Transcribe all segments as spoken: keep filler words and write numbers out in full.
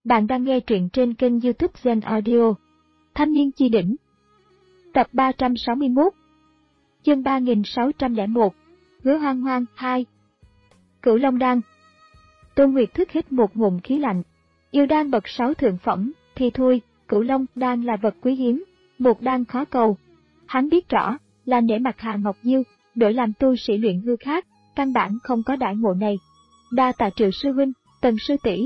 Bạn đang nghe truyện trên kênh YouTube Zen Audio. Thanh niên chi đỉnh. Tập ba trăm sáu mươi mốt. Chương ba nghìn sáu trăm lẻ một. Hứa Hoang Hoang hai. Cửu Long Đan. Tôn Nguyệt thức hít một ngụm khí lạnh. Yêu đan bậc sáu thượng phẩm, thì thôi, Cửu Long Đan là vật quý hiếm, một đan khó cầu. Hắn biết rõ, là nể mặt Hạ Ngọc Diêu, đổi làm tu sĩ luyện hư khác, căn bản không có đãi ngộ này. Đa tạ Triệu sư huynh, Tần sư tỷ.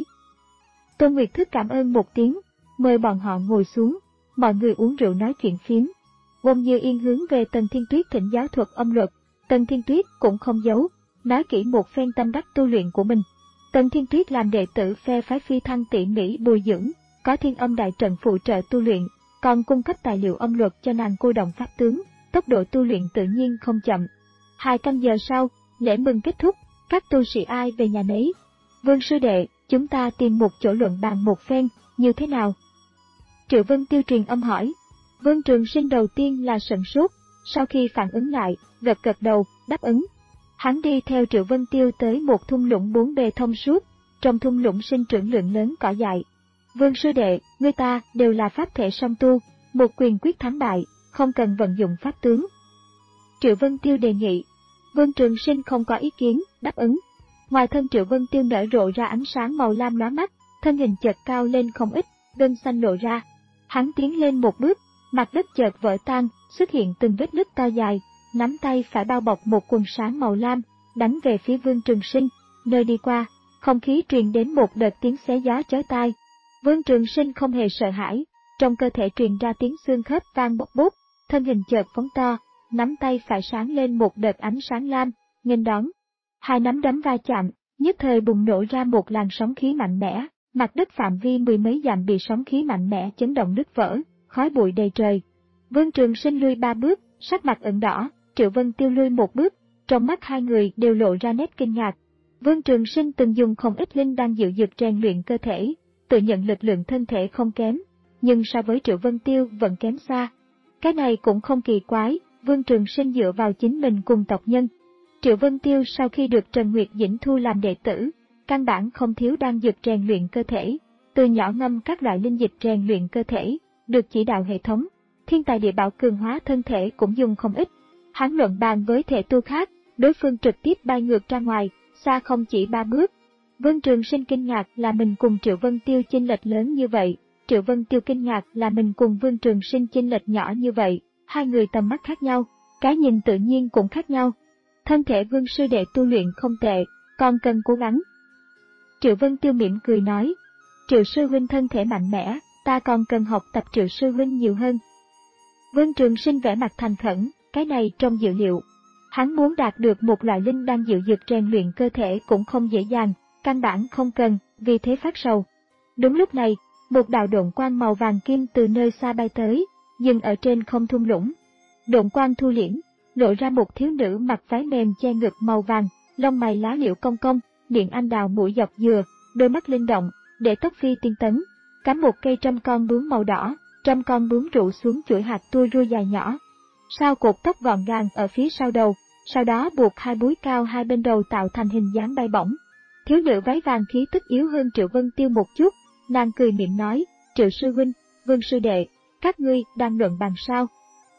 Tôn Nguyệt thức cảm ơn một tiếng, mời bọn họ ngồi xuống, mọi người uống rượu nói chuyện phiếm. Ôn Như Yên hướng về Tần Thiên Tuyết thỉnh giáo thuật âm luật, Tần Thiên Tuyết cũng không giấu, nói kỹ một phen tâm đắc tu luyện của mình. Tần Thiên Tuyết làm đệ tử phe phái Phi Thăng tỉ mỉ bồi dưỡng, có Thiên Âm Đại Trận phụ trợ tu luyện, còn cung cấp tài liệu âm luật cho nàng cô động pháp tướng, tốc độ tu luyện tự nhiên không chậm. Hai canh giờ sau, lễ mừng kết thúc, các tu sĩ ai về nhà nấy. Vương sư đệ, chúng ta tìm một chỗ luận bàn một phen, như thế nào? Triệu Vân Tiêu truyền âm hỏi. Vương Trường Sinh đầu tiên là sửng sốt, sau khi phản ứng lại, gật gật đầu, đáp ứng. Hắn đi theo Triệu Vân Tiêu tới một thung lũng bốn bề thông suốt, trong thung lũng sinh trưởng lượng lớn cỏ dại. Vương sư đệ, người ta đều là pháp thể song tu, một quyền quyết thắng bại, không cần vận dụng pháp tướng. Triệu Vân Tiêu đề nghị. Vương Trường Sinh không có ý kiến, đáp ứng. Ngoài thân Triệu Vân Tiêu nở rộ ra ánh sáng màu lam lóa mắt, thân hình chợt cao lên không ít, gân xanh lộ ra. Hắn tiến lên một bước, mặt đất chợt vỡ tan, xuất hiện từng vết nứt to dài, nắm tay phải bao bọc một quần sáng màu lam, đánh về phía Vương Trường Sinh, nơi đi qua, không khí truyền đến một đợt tiếng xé gió chói tai. Vương Trường Sinh không hề sợ hãi, trong cơ thể truyền ra tiếng xương khớp vang bốc bút, thân hình chợt phóng to, nắm tay phải sáng lên một đợt ánh sáng lam, nghênh đón. Hai nắm đấm va chạm, nhất thời bùng nổ ra một làn sóng khí mạnh mẽ, mặt đất phạm vi mười mấy dặm bị sóng khí mạnh mẽ chấn động nứt vỡ, khói bụi đầy trời. Vương Trường Sinh lui ba bước, sắc mặt ửng đỏ, Triệu Vân Tiêu lui một bước, trong mắt hai người đều lộ ra nét kinh ngạc. Vương Trường Sinh từng dùng không ít linh đan dịu dược rèn luyện cơ thể, tự nhận lực lượng thân thể không kém, nhưng so với Triệu Vân Tiêu vẫn kém xa. Cái này cũng không kỳ quái, Vương Trường Sinh dựa vào chính mình cùng tộc nhân. Triệu Vân Tiêu sau khi được Trần Nguyệt Dĩnh thu làm đệ tử, căn bản không thiếu đan dược rèn luyện cơ thể, từ nhỏ ngâm các loại linh dịch rèn luyện cơ thể, được chỉ đạo hệ thống, thiên tài địa bảo cường hóa thân thể cũng dùng không ít. Hắn luận bàn với thể tu khác, đối phương trực tiếp bay ngược ra ngoài, xa không chỉ ba bước. Vương Trường Sinh kinh ngạc là mình cùng Triệu Vân Tiêu chênh lệch lớn như vậy, Triệu Vân Tiêu kinh ngạc là mình cùng Vương Trường Sinh chênh lệch nhỏ như vậy, hai người tầm mắt khác nhau, cái nhìn tự nhiên cũng khác nhau. Thân thể Vương sư đệ tu luyện không tệ, còn cần cố gắng. Triệu Vân Tiêu mỉm cười nói, Triệu sư huynh thân thể mạnh mẽ, ta còn cần học tập Triệu sư huynh nhiều hơn. Vương Trường Sinh vẻ mặt thành khẩn, cái này trong dự liệu. Hắn muốn đạt được một loại linh đan dịu dược rèn luyện cơ thể cũng không dễ dàng, căn bản không cần, vì thế phát sầu. Đúng lúc này, một đạo độn quang màu vàng kim từ nơi xa bay tới, dừng ở trên không thung lũng. Độn quang thu liễm, lộ ra một thiếu nữ mặc váy mềm che ngực màu vàng, lông mày lá liễu cong cong, miệng anh đào mũi dọc dừa, đôi mắt linh động, để tóc phi tiên tấn, cắm một cây trăm con bướm màu đỏ, trăm con bướm rụ xuống chuỗi hạt tua rua dài nhỏ. Sau cột tóc gọn gàng ở phía sau đầu, sau đó buộc hai búi cao hai bên đầu tạo thành hình dáng bay bổng. Thiếu nữ váy vàng khí tức yếu hơn Triệu Vân Tiêu một chút, nàng cười miệng nói, Triệu sư huynh, Vương sư đệ, các ngươi đang luận bàn sao?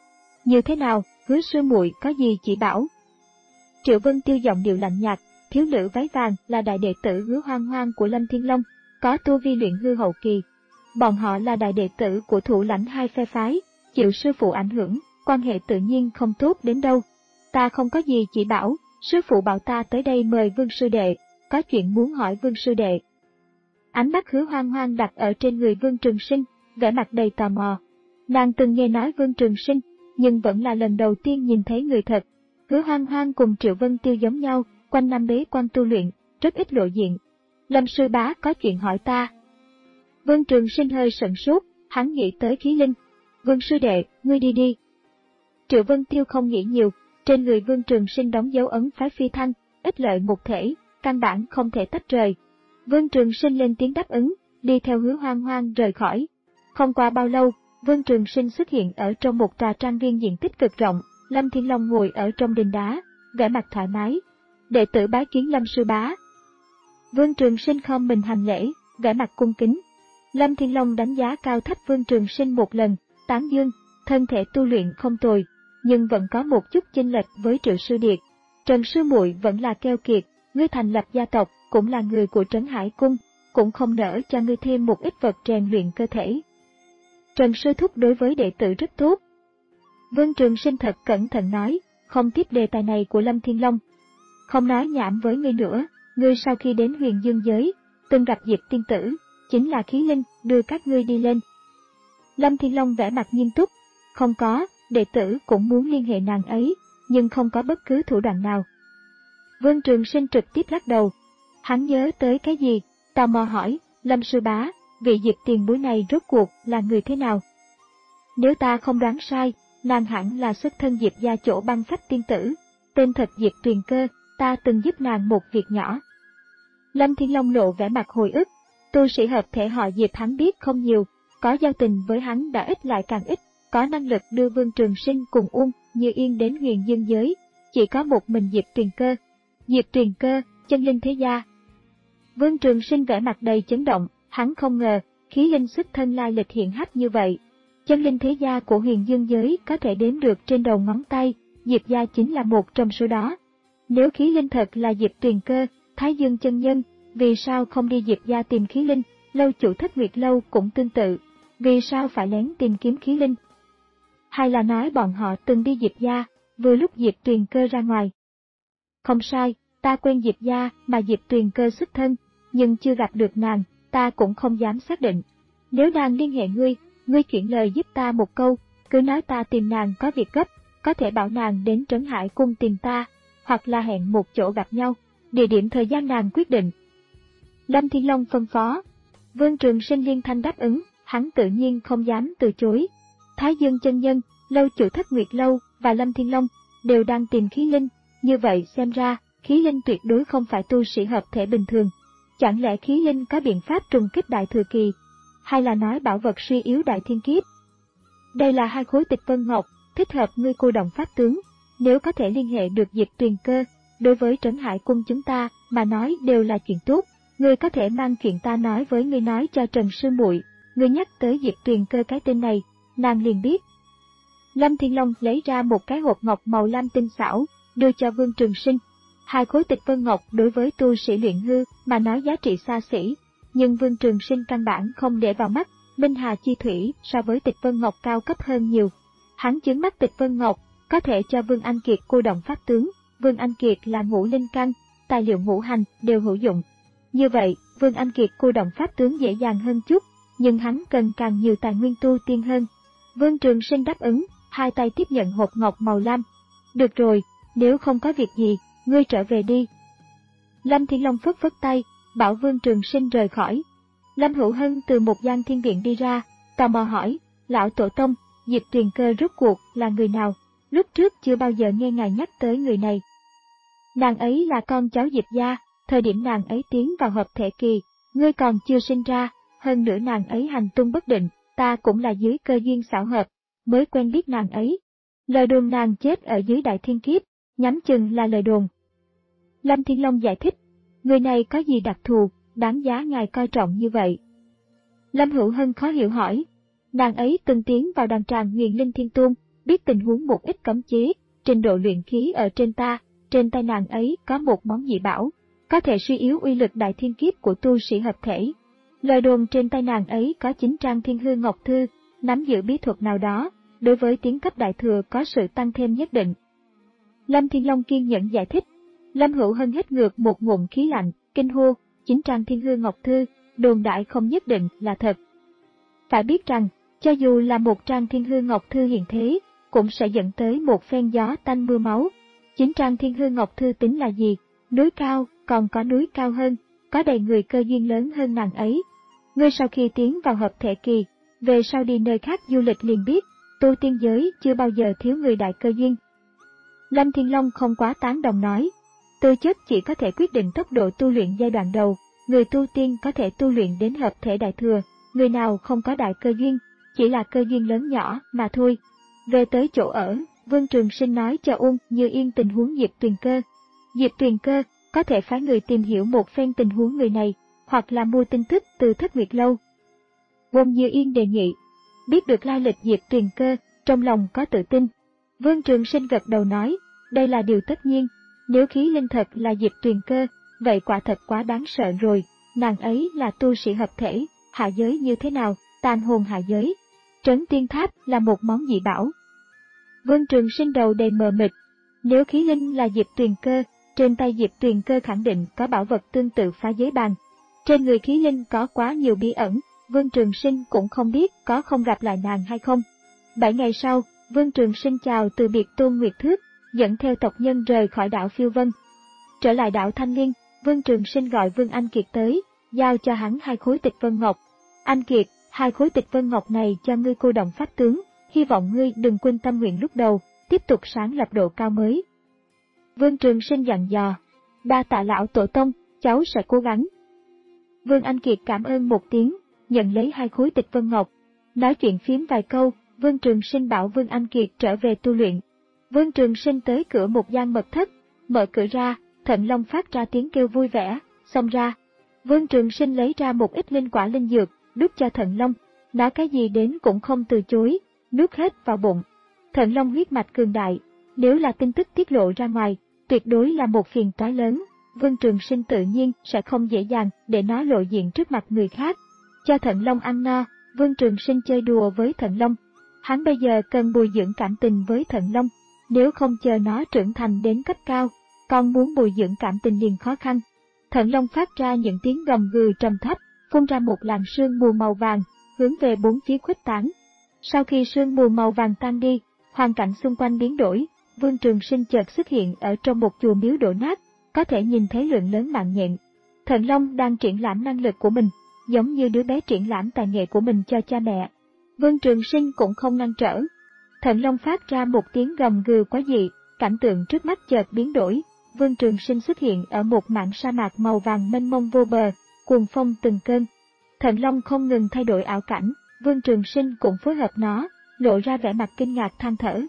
Như thế nào, Hứa sư muội có gì chỉ bảo? Triệu Vân Tiêu giọng điệu lạnh nhạt, thiếu nữ váy vàng là đại đệ tử Hứa Hoang Hoang của Lâm Thiên Long, có tu vi luyện hư hậu kỳ. Bọn họ là đại đệ tử của thủ lãnh hai phe phái, chịu sư phụ ảnh hưởng, quan hệ tự nhiên không tốt đến đâu. Ta không có gì chỉ bảo, sư phụ bảo ta tới đây mời Vương sư đệ, có chuyện muốn hỏi Vương sư đệ. Ánh mắt Hứa Hoang Hoang đặt ở trên người Vương Trường Sinh, vẻ mặt đầy tò mò. Nàng từng nghe nói Vương Trường Sinh, nhưng vẫn là lần đầu tiên nhìn thấy người thật. Hứa Hoang Hoang cùng Triệu Vân Tiêu giống nhau, quanh năm bế quan tu luyện, rất ít lộ diện. Lâm sư bá có chuyện hỏi ta. Vương Trường Sinh hơi sửng sốt, hắn nghĩ tới khí linh. Vương sư đệ, ngươi đi đi. Triệu Vân Tiêu không nghĩ nhiều, trên người Vương Trường Sinh đóng dấu ấn phái Phi Thăng, ích lợi một thể, căn bản không thể tách rời. Vương Trường Sinh lên tiếng đáp ứng, đi theo Hứa Hoang Hoang rời khỏi. Không qua bao lâu, Vương Trường Sinh xuất hiện ở trong một trà trang viên diện tích cực rộng, Lâm Thiên Long ngồi ở trong đình đá, vẻ mặt thoải mái. Đệ tử bái kiến Lâm sư bá. Vương Trường Sinh khom mình hành lễ, vẻ mặt cung kính. Lâm Thiên Long đánh giá cao thấp Vương Trường Sinh một lần, tán dương, thân thể tu luyện không tồi, nhưng vẫn có một chút chênh lệch với Triệu Sư Điệt. Trần Sư Muội vẫn là keo kiệt, ngươi thành lập gia tộc, cũng là người của Trấn Hải Cung, cũng không nỡ cho ngươi thêm một ít vật rèn luyện cơ thể. Trần Sư Thúc đối với đệ tử rất tốt. Vương Trường Sinh thật cẩn thận nói, không tiếp đề tài này của Lâm Thiên Long. Không nói nhảm với ngươi nữa, ngươi sau khi đến Huyền Dương giới, từng gặp Diệp tiên tử, chính là khí linh đưa các ngươi đi lên. Lâm Thiên Long vẻ mặt nghiêm túc, không có, đệ tử cũng muốn liên hệ nàng ấy, nhưng không có bất cứ thủ đoạn nào. Vương Trường Sinh trực tiếp lắc đầu. Hắn nhớ tới cái gì, tò mò hỏi, Lâm sư bá, vị Diệp tiền bối này rốt cuộc là người thế nào? Nếu ta không đoán sai, nàng hẳn là xuất thân Diệp gia chỗ Băng Phách tiên tử, tên thật Diệp Tuyền Cơ, ta từng giúp nàng một việc nhỏ. Lâm Thiên Long lộ vẻ mặt hồi ức, tu sĩ hợp thể họ Diệp hắn biết không nhiều, có giao tình với hắn đã ít lại càng ít, có năng lực đưa Vương Trường Sinh cùng Uông Như Yên đến Huyền Dương giới, chỉ có một mình Diệp Tuyền Cơ. Diệp Tuyền Cơ, chân linh thế gia. Vương Trường Sinh vẻ mặt đầy chấn động, hắn không ngờ, khí linh xuất thân lai lịch hiện hách như vậy. Chân linh thế gia của Huyền Dương giới có thể đếm được trên đầu ngón tay, Diệp gia chính là một trong số đó. Nếu khí linh thật là Diệp Tuyền Cơ, Thái Dương chân nhân, vì sao không đi Diệp gia tìm khí linh, Lâu chủ Thất Nguyệt lâu cũng tương tự, vì sao phải lén tìm kiếm khí linh? Hay là nói bọn họ từng đi Diệp gia, vừa lúc Diệp Tuyền Cơ ra ngoài? Không sai, ta quen Diệp gia mà Diệp Tuyền Cơ xuất thân, nhưng chưa gặp được nàng, ta cũng không dám xác định. Nếu nàng liên hệ ngươi, ngươi chuyển lời giúp ta một câu, cứ nói ta tìm nàng có việc gấp, có thể bảo nàng đến Trấn Hải Cung tìm ta, hoặc là hẹn một chỗ gặp nhau, địa điểm thời gian nàng quyết định. Lâm Thiên Long phân phó. Vương Trường Sinh liên thanh đáp ứng, hắn tự nhiên không dám từ chối. Thái Dương chân nhân, Lâu chủ Thất Nguyệt lâu và Lâm Thiên Long đều đang tìm khí linh, như vậy xem ra, khí linh tuyệt đối không phải tu sĩ hợp thể bình thường. Chẳng lẽ khí linh có biện pháp trùng kích đại thừa kỳ, hay là nói bảo vật suy yếu đại thiên kiếp? Đây là hai khối tịch vân ngọc, thích hợp ngươi cô động pháp tướng, nếu có thể liên hệ được Diệp Tuyền Cơ, đối với Trấn Hải Cung chúng ta mà nói đều là chuyện tốt. Ngươi có thể mang chuyện ta nói với ngươi nói cho Trần Sư Muội, ngươi nhắc tới Diệp Tuyền Cơ cái tên này, nàng liền biết. Lâm Thiên Long lấy ra một cái hộp ngọc màu lam tinh xảo, đưa cho Vương Trường Sinh. Hai khối tịch vân ngọc đối với tu sĩ luyện hư mà nói giá trị xa xỉ, nhưng Vương Trường Sinh căn bản không để vào mắt, Minh Hà chi thủy so với tịch vân ngọc cao cấp hơn nhiều. Hắn chứng mắt tịch vân ngọc, có thể cho Vương Anh Kiệt cô động pháp tướng, Vương Anh Kiệt là ngũ linh căn, tài liệu ngũ hành đều hữu dụng. Như vậy, Vương Anh Kiệt cô động pháp tướng dễ dàng hơn chút, nhưng hắn cần càng nhiều tài nguyên tu tiên hơn. Vương Trường Sinh đáp ứng, hai tay tiếp nhận hộp ngọc màu lam. Được rồi, nếu không có việc gì, ngươi trở về đi. Lâm Thiên Long phất phất tay, bảo Vương Trường Sinh rời khỏi. Lâm Hữu Hân từ một gian thiên viện đi ra, tò mò hỏi, lão tổ tông, Diệp Tuyền Cơ rốt cuộc là người nào? Lúc trước chưa bao giờ nghe ngài nhắc tới người này. Nàng ấy là con cháu Diệp gia, thời điểm nàng ấy tiến vào hợp thể kỳ, ngươi còn chưa sinh ra, hơn nữa nàng ấy hành tung bất định, ta cũng là dưới cơ duyên xảo hợp, mới quen biết nàng ấy. Lời đồn nàng chết ở dưới đại thiên kiếp, nhắm chừng là lời đồn. Lâm Thiên Long giải thích, người này có gì đặc thù, đáng giá ngài coi trọng như vậy? Lâm Hữu Hân khó hiểu hỏi, nàng ấy từng tiến vào đàn tràng Huyền Linh Thiên Tôn, biết tình huống một ít cấm chế, trình độ luyện khí ở trên ta, trên tay nàng ấy có một món dị bảo, có thể suy yếu uy lực đại thiên kiếp của tu sĩ hợp thể. Lời đồn trên tay nàng ấy có chín trang thiên hư ngọc thư, nắm giữ bí thuật nào đó, đối với tiến cấp đại thừa có sự tăng thêm nhất định. Lâm Thiên Long kiên nhẫn giải thích. Lâm Hữu Hân hít ngược một ngụm khí lạnh, kinh hô, chín trang thiên hư ngọc thư, đồn đại không nhất định là thật. Phải biết rằng, cho dù là một trang thiên hư ngọc thư hiện thế, cũng sẽ dẫn tới một phen gió tanh mưa máu. Chín trang thiên hư ngọc thư tính là gì? Núi cao, còn có núi cao hơn, có đầy người cơ duyên lớn hơn nàng ấy. Ngươi sau khi tiến vào hợp thể kỳ, về sau đi nơi khác du lịch liền biết, tu tiên giới chưa bao giờ thiếu người đại cơ duyên. Lâm Thiên Long không quá tán đồng nói, tư chất chỉ có thể quyết định tốc độ tu luyện giai đoạn đầu, người tu tiên có thể tu luyện đến hợp thể đại thừa, người nào không có đại cơ duyên, chỉ là cơ duyên lớn nhỏ mà thôi. Về tới chỗ ở, Vương Trường Sinh nói cho Uông Như Yên tình huống Diệp Tuyền Cơ. Diệp Tuyền Cơ có thể phái người tìm hiểu một phen tình huống người này, hoặc là mua tin tức từ Thất Nguyệt lâu. Won Như Yên đề nghị. Biết được lai lịch Diệp Tuyền Cơ, trong lòng có tự tin. Vương Trường Sinh gật đầu nói, đây là điều tất nhiên, nếu khí linh thật là Diệp Tuyền Cơ, vậy quả thật quá đáng sợ rồi, nàng ấy là tu sĩ hợp thể, hạ giới như thế nào, tàn hồn hạ giới. Trấn Tiên Tháp là một món dị bảo. Vương Trường Sinh đầu đầy mờ mịt, nếu khí linh là Diệp Tuyền Cơ, trên tay Diệp Tuyền Cơ khẳng định có bảo vật tương tự phá giới bàn. Trên người khí linh có quá nhiều bí ẩn, Vương Trường Sinh cũng không biết có không gặp lại nàng hay không. Bảy ngày sau, Vương Trường Sinh chào từ biệt Tôn Nguyệt Thước, dẫn theo tộc nhân rời khỏi đảo Phiêu Vân. Trở lại đảo Thanh Liên, Vương Trường Sinh gọi Vương Anh Kiệt tới, giao cho hắn hai khối Tịch Vân Ngọc. Anh Kiệt, hai khối Tịch Vân Ngọc này cho ngươi cô động pháp tướng, hy vọng ngươi đừng quên tâm nguyện lúc đầu, tiếp tục sáng lập độ cao mới. Vương Trường Sinh dặn dò, đa tạ lão tổ tông, cháu sẽ cố gắng. Vương Anh Kiệt cảm ơn một tiếng, nhận lấy hai khối Tịch Vân Ngọc. Nói chuyện phiếm vài câu, Vương Trường Sinh bảo Vương Anh Kiệt trở về tu luyện. Vương Trường Sinh tới cửa một gian mật thất, mở cửa ra, Thận Long phát ra tiếng kêu vui vẻ, xông ra. Vương Trường Sinh lấy ra một ít linh quả linh dược, đút cho Thận Long, nói cái gì đến cũng không từ chối, nuốt hết vào bụng. Thận Long huyết mạch cường đại, nếu là tin tức tiết lộ ra ngoài, tuyệt đối là một phiền toái lớn. Vương Trường Sinh tự nhiên sẽ không dễ dàng để nó lộ diện trước mặt người khác. Cho Thận Long ăn no, Vương Trường Sinh chơi đùa với Thận Long. Hắn bây giờ cần bồi dưỡng cảm tình với Thận Long, nếu không chờ nó trưởng thành đến cấp cao, còn muốn bồi dưỡng cảm tình liền khó khăn. Thận Long phát ra những tiếng gầm gừ trầm thấp, phun ra một làn sương mù màu vàng, hướng về bốn phía khuếch tán. Sau khi sương mù màu vàng tan đi, hoàn cảnh xung quanh biến đổi, Vương Trường Sinh chợt xuất hiện ở trong một chùa miếu đổ nát, có thể nhìn thấy lượng lớn mạng nhện. Thận Long đang triển lãm năng lực của mình, giống như đứa bé triển lãm tài nghệ của mình cho cha mẹ. Vương Trường Sinh cũng không ngăn trở. Thận Long phát ra một tiếng gầm gừ quái dị, cảnh tượng trước mắt chợt biến đổi. Vương Trường Sinh xuất hiện ở một mảng sa mạc màu vàng mênh mông vô bờ, cuồng phong từng cơn. Thận Long không ngừng thay đổi ảo cảnh, Vương Trường Sinh cũng phối hợp nó, lộ ra vẻ mặt kinh ngạc than thở.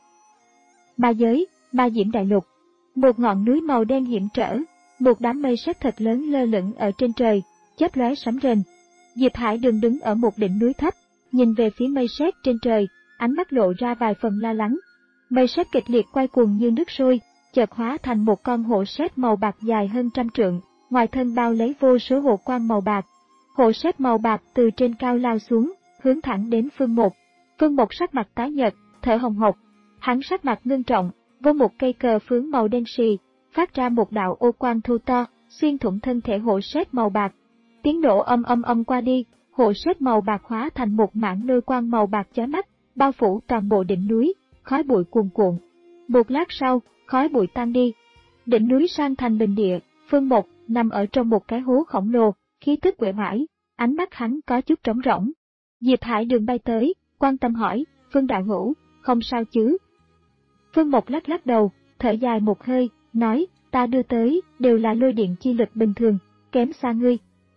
Ma giới, Ma Diễm Đại Lục. Một ngọn núi màu đen hiểm trở, một đám mây sét thật lớn lơ lửng ở trên trời, chớp lóe sấm rền. Diệp Hải Đường đứng ở một đỉnh núi thấp, nhìn về phía mây sét trên trời, ánh mắt lộ ra vài phần lo lắng. Mây sét kịch liệt quay cuồng như nước sôi, chợt hóa thành một con hổ sét màu bạc dài hơn trăm trượng, ngoài thân bao lấy vô số hộ quang màu bạc. Hổ sét màu bạc từ trên cao lao xuống, hướng thẳng đến Phương Một. Phương Một sắc mặt tái nhợt, thở hồng hộc, hắn sắc mặt ngưng trọng, vô một cây cờ phướng màu đen xì, phát ra một đạo ô quang thu to, xuyên thủng thân thể hổ sét màu bạc. Tiếng nổ âm âm âm qua đi, hổ sét màu bạc hóa thành một mảng lôi quang màu bạc chói mắt, bao phủ toàn bộ đỉnh núi, khói bụi cuồn cuộn. Một lát sau, khói bụi tan đi. Đỉnh núi sang thành bình địa, Phương Một nằm ở trong một cái hố khổng lồ, khí tức uể oải, ánh mắt hắn có chút trống rỗng. Diệp Hải Đường bay tới, quan tâm hỏi, Phương đạo hữu, không sao chứ? Phương Một lắc lắc đầu, thở dài một hơi, nói, ta đưa tới đều là lôi điện chi lực bình thường, kém xa ngươi.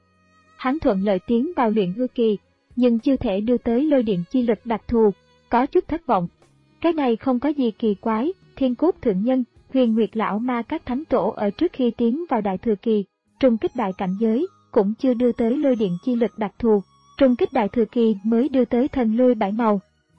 Hắn thuận lợi tiến vào luyện hư kỳ, nhưng chưa thể đưa tới lôi điện chi lực đặc thù, có chút thất vọng. Cái này không có gì kỳ quái, Thiên Cốt Thượng Nhân, Huyền Nguyệt Lão Ma các thánh tổ ở trước khi tiến vào đại thừa kỳ, trùng kích đại cảnh giới, cũng chưa đưa tới lôi điện chi lực đặc thù, trùng kích đại thừa kỳ mới đưa tới thần lôi bảy màu.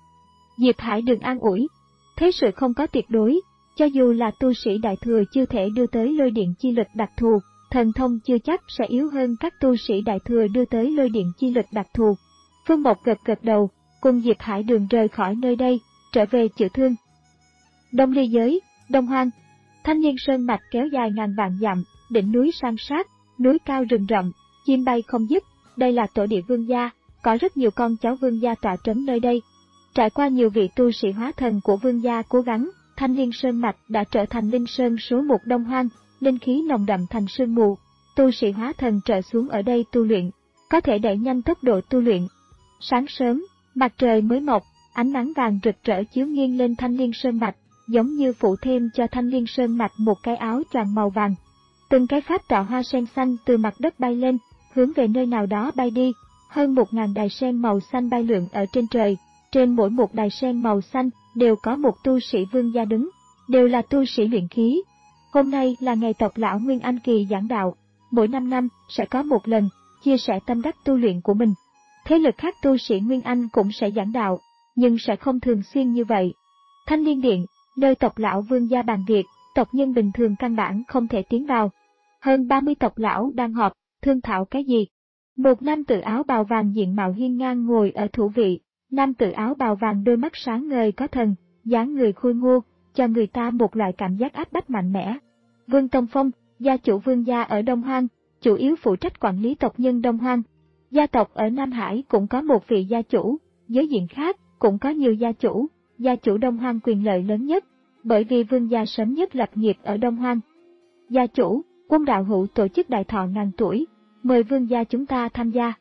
Diệp Hải Đường an ủi, thế sự không có tuyệt đối, cho dù là tu sĩ đại thừa chưa thể đưa tới lôi điện chi lực đặc thù, thần thông chưa chắc sẽ yếu hơn các tu sĩ đại thừa đưa tới lôi điện chi lực đặc thù. Phương Một gật gật đầu, cùng Diệp Hải Đường rời khỏi nơi đây, trở về chữa thương. Đông Ly giới, Đông Hoang. Thanh Liên Sơn mạch kéo dài ngàn vạn dặm, đỉnh núi san sát, núi cao rừng rậm, chim bay không dứt, đây là tổ địa vương gia, có rất nhiều con cháu vương gia tọa trấn nơi đây. Trải qua nhiều vị tu sĩ hóa thần của vương gia cố gắng, Thanh Liên Sơn mạch đã trở thành linh sơn số một Đông Hoang, linh khí nồng đậm thành sương mù. Tu sĩ hóa thần trở xuống ở đây tu luyện, có thể đẩy nhanh tốc độ tu luyện. Sáng sớm, mặt trời mới mọc, ánh nắng vàng rực rỡ chiếu nghiêng lên Thanh Liên Sơn mạch, giống như phủ thêm cho Thanh Liên Sơn mạch một cái áo choàng màu vàng. Từng cái pháp tạo hoa sen xanh từ mặt đất bay lên, hướng về nơi nào đó bay đi, hơn một ngàn đài sen màu xanh bay lượn ở trên trời. Trên mỗi một đài sen màu xanh đều có một tu sĩ vương gia đứng, đều là tu sĩ luyện khí. Hôm nay là ngày tộc lão Nguyên Anh Kỳ giảng đạo, mỗi năm năm sẽ có một lần chia sẻ tâm đắc tu luyện của mình. thế lực khác tu sĩ Nguyên Anh cũng sẽ giảng đạo, nhưng sẽ không thường xuyên như vậy. Thanh Liên Điện, nơi tộc lão Vương gia bàn việc, tộc nhân bình thường căn bản không thể tiến vào. Hơn ba mươi tộc lão đang họp, thương thảo cái gì? Một nam tử áo bào vàng diện mạo hiên ngang ngồi ở thủ vị, nam tử áo bào vàng đôi mắt sáng ngời có thần, dáng người khôi ngô, cho người ta một loại cảm giác áp bách mạnh mẽ. Vương Tông Phong, gia chủ Vương gia ở Đông Hoang, chủ yếu phụ trách quản lý tộc nhân Đông Hoang. Gia tộc ở Nam Hải cũng có một vị gia chủ, giới diện khác cũng có nhiều gia chủ, gia chủ Đông Hoang quyền lợi lớn nhất, bởi vì Vương gia sớm nhất lập nghiệp ở Đông Hoang. Gia chủ, Quân đạo hữu tổ chức đại thọ ngàn tuổi, mời Vương gia chúng ta tham gia.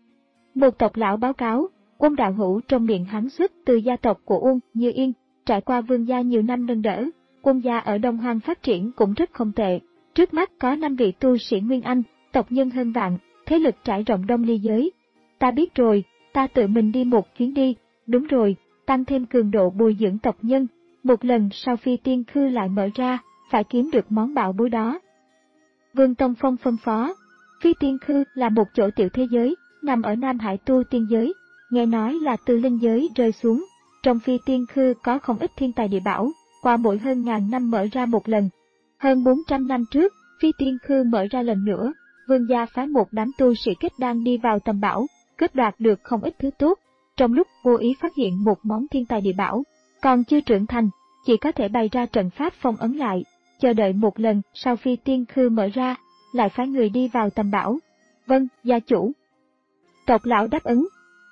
Một tộc lão báo cáo, Quân đạo hữu trong miệng hắn xuất từ gia tộc của Uông Như Yên, trải qua Vương gia nhiều năm nâng đỡ, Quân gia ở Đông Hoang phát triển cũng rất không tệ. Trước mắt có năm vị tu sĩ Nguyên Anh, tộc nhân hơn vạn, thế lực trải rộng Đông Ly giới. Ta biết rồi, ta tự mình đi một chuyến đi, đúng rồi, tăng thêm cường độ bồi dưỡng tộc nhân, một lần sau Phi Tiên Khư lại mở ra, phải kiếm được món bảo bối đó. Vương Tông Phong phân phó, Phi Tiên Khư là một chỗ tiểu thế giới, nằm ở Nam Hải tu tiên giới, nghe nói là từ linh giới rơi xuống. Trong Phi Tiên Khư có không ít thiên tài địa bảo, qua mỗi hơn ngàn năm mở ra một lần. Hơn bốn trăm năm trước, Phi Tiên Khư mở ra lần nữa, Vương gia phái một đám tu sĩ kết đan đi vào tầm bảo, cướp đoạt được không ít thứ tốt. Trong lúc vô ý phát hiện một món thiên tài địa bảo, còn chưa trưởng thành, chỉ có thể bày ra trận pháp phong ấn lại, chờ đợi một lần sau Phi Tiên Khư mở ra, lại phái người đi vào tầm bảo. Vâng, gia chủ. Tộc lão đáp ứng.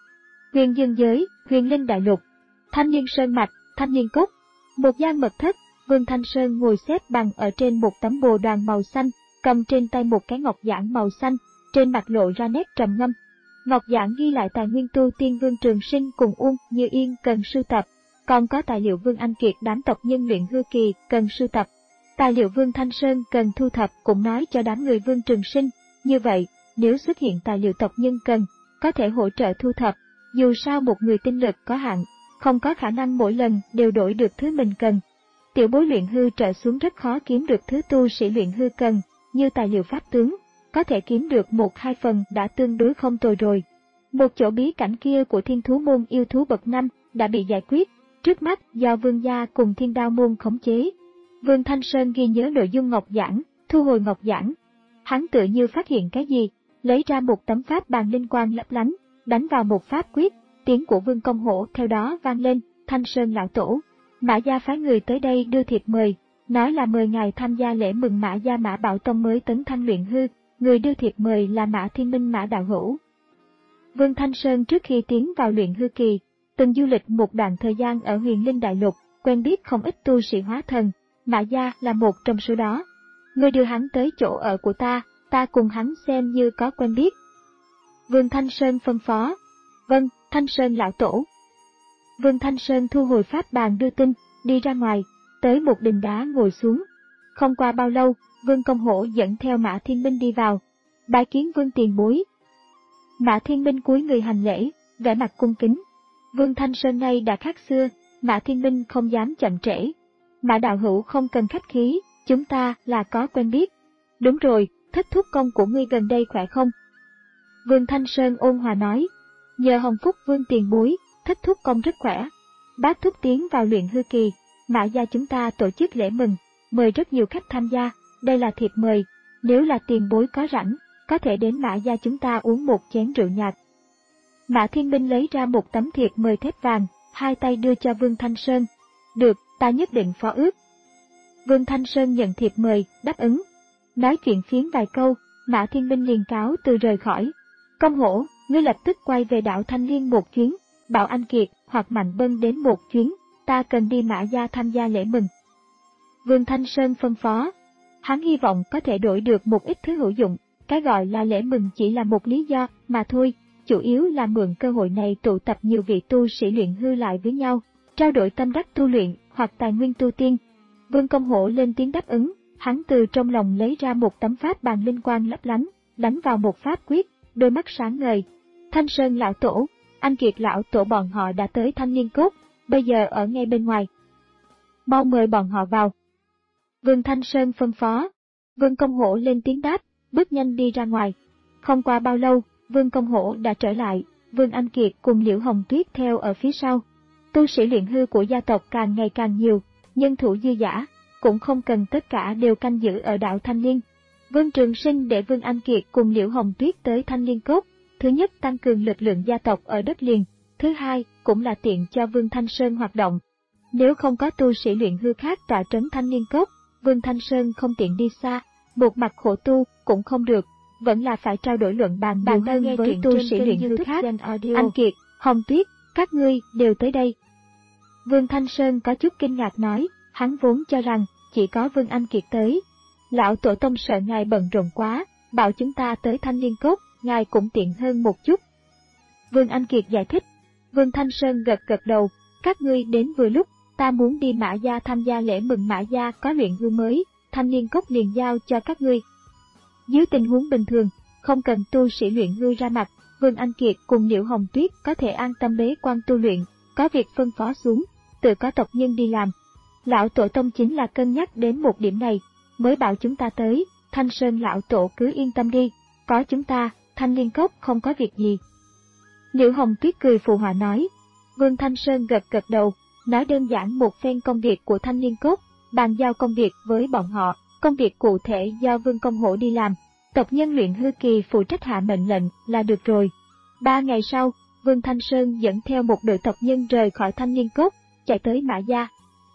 Huyền Dương giới, Huyền Linh đại lục, Thanh Niên Sơn mạch, Thanh Niên cốc, một gian mật thất. Vương Thanh Sơn ngồi xếp bằng ở trên một tấm bồ đoàn màu xanh, cầm trên tay một cái ngọc giản màu xanh, trên mặt lộ ra nét trầm ngâm. Ngọc giản ghi lại tài nguyên tu tiên Vương Trường Sinh cùng Uông Như Yên cần sưu tập, còn có tài liệu Vương Anh Kiệt đám tộc nhân luyện hư kỳ cần sưu tập. Tài liệu Vương Thanh Sơn cần thu thập cũng nói cho đám người Vương Trường Sinh, như vậy, nếu xuất hiện tài liệu tộc nhân cần, có thể hỗ trợ thu thập, dù sao một người tinh lực có hạn, không có khả năng mỗi lần đều đổi được thứ mình cần. Tiểu bối luyện hư trở xuống rất khó kiếm được thứ tu sĩ luyện hư cần, như tài liệu pháp tướng, có thể kiếm được một hai phần đã tương đối không tồi rồi. Một chỗ bí cảnh kia của thiên thú môn yêu thú bậc năm đã bị giải quyết, trước mắt do Vương gia cùng thiên đao môn khống chế. Vương Thanh Sơn ghi nhớ nội dung ngọc giản, thu hồi ngọc giản. Hắn tựa như phát hiện cái gì, lấy ra một tấm pháp bàn linh quang lấp lánh, đánh vào một pháp quyết, tiếng của Vương Công Hổ theo đó vang lên, Thanh Sơn lão tổ. Mã gia phái người tới đây đưa thiệp mời, nói là mời ngài tham gia lễ mừng Mã gia Mã Bảo Tông mới tấn thăng luyện hư, người đưa thiệp mời là Mã Thiên Minh Mã đạo hữu. Vương Thanh Sơn trước khi tiến vào luyện hư kỳ, từng du lịch một đoạn thời gian ở Huyền Linh đại lục, quen biết không ít tu sĩ hóa thần, Mã gia là một trong số đó. Người đưa hắn tới chỗ ở của ta, ta cùng hắn xem như có quen biết. Vương Thanh Sơn phân phó. Vâng, Thanh Sơn lão tổ. Vương Thanh Sơn thu hồi pháp bàn đưa tin, đi ra ngoài, tới một đình đá ngồi xuống. Không qua bao lâu, Vương Công Hổ dẫn theo Mã Thiên Minh đi vào, bái kiến Vương tiền bối. Mã Thiên Minh cúi người hành lễ, vẻ mặt cung kính. Vương Thanh Sơn nay đã khác xưa, Mã Thiên Minh không dám chậm trễ. Mã đạo hữu không cần khách khí, chúng ta là có quen biết. Đúng rồi, Thất thúc công của ngươi gần đây khỏe không? Vương Thanh Sơn ôn hòa nói, nhờ hồng phúc Vương tiền bối, Thất thúc công rất khỏe. Bác thúc tiến vào luyện hư kỳ, Mã gia chúng ta tổ chức lễ mừng, mời rất nhiều khách tham gia, đây là thiệp mời, nếu là tiền bối có rảnh, có thể đến Mã gia chúng ta uống một chén rượu nhạt. Mã Thiên Minh lấy ra một tấm thiệp mời thép vàng, hai tay đưa cho Vương Thanh Sơn. Được, ta nhất định phó ước. Vương Thanh Sơn nhận thiệp mời, đáp ứng. Nói chuyện phiếm vài câu, Mã Thiên Minh liền cáo từ rời khỏi. Công Hổ, ngươi lập tức quay về đảo Thanh Liên một chuyến, bảo Anh Kiệt hoặc Mạnh Bân đến một chuyến, ta cần đi Mã gia tham gia lễ mừng. Vương Thanh Sơn phân phó. Hắn hy vọng có thể đổi được một ít thứ hữu dụng, cái gọi là lễ mừng chỉ là một lý do mà thôi, chủ yếu là mượn cơ hội này tụ tập nhiều vị tu sĩ luyện hư lại với nhau, trao đổi tâm đắc tu luyện hoặc tài nguyên tu tiên. Vương Công Hổ lên tiếng đáp ứng, hắn từ trong lòng lấy ra một tấm pháp bàn linh quang lấp lánh, đánh vào một pháp quyết, đôi mắt sáng ngời. Thanh Sơn lão tổ, Anh Kiệt lão tổ bọn họ đã tới Thanh Niên Cốt, bây giờ ở ngay bên ngoài. Mau mời bọn họ vào. Vương Thanh Sơn phân phó. Vương Công Hổ lên tiếng đáp, bước nhanh đi ra ngoài. Không qua bao lâu, Vương Công Hổ đã trở lại, Vương Anh Kiệt cùng Liễu Hồng Tuyết theo ở phía sau. Tu sĩ luyện hư của gia tộc càng ngày càng nhiều, nhân thủ dư dả, cũng không cần tất cả đều canh giữ ở đạo Thanh Liên. Vương Trường Sinh để Vương Anh Kiệt cùng Liễu Hồng Tuyết tới Thanh Liên Cốt, thứ nhất tăng cường lực lượng gia tộc ở đất liền, thứ hai cũng là tiện cho Vương Thanh Sơn hoạt động. Nếu không có tu sĩ luyện hư khác tọa trấn Thanh Liên Cốt, Vương Thanh Sơn không tiện đi xa, một mặt khổ tu cũng không được, vẫn là phải trao đổi luận bàn nhiều hơn với tu sĩ luyện hư khác. Anh Kiệt, Hồng Tuyết, các ngươi đều tới đây. Vương Thanh Sơn có chút kinh ngạc nói, hắn vốn cho rằng chỉ có Vương Anh Kiệt tới. Lão Tổ Tông sợ ngài bận rộn quá, bảo chúng ta tới Thanh Liên Cốt, ngài cũng tiện hơn một chút. Vương Anh Kiệt giải thích. Vương Thanh Sơn gật gật đầu, các ngươi đến vừa lúc, ta muốn đi Mã Gia tham gia lễ mừng Mã Gia có luyện hư mới, Thanh Liên Cốt liền giao cho các ngươi. Dưới tình huống bình thường, không cần tu sĩ luyện hư ra mặt, Vương Anh Kiệt cùng Liễu Hồng Tuyết có thể an tâm bế quan tu luyện, có việc phân phó xuống, tự có tộc nhân đi làm. Lão Tổ Tông chính là cân nhắc đến một điểm này, mới bảo chúng ta tới, Thanh Sơn Lão Tổ cứ yên tâm đi, có chúng ta, Thanh Liên Cốt không có việc gì. Liễu Hồng Tuyết cười phụ họa nói. Vương Thanh Sơn gật gật đầu, nói đơn giản một phen công việc của Thanh Liên Cốt, bàn giao công việc với bọn họ, công việc cụ thể do Vương Công Hổ đi làm, tộc nhân luyện hư kỳ phụ trách hạ mệnh lệnh là được rồi. Ba ngày sau, Vương Thanh Sơn dẫn theo một đội tộc nhân rời khỏi Thanh Liên Cốt, chạy tới Mã Gia.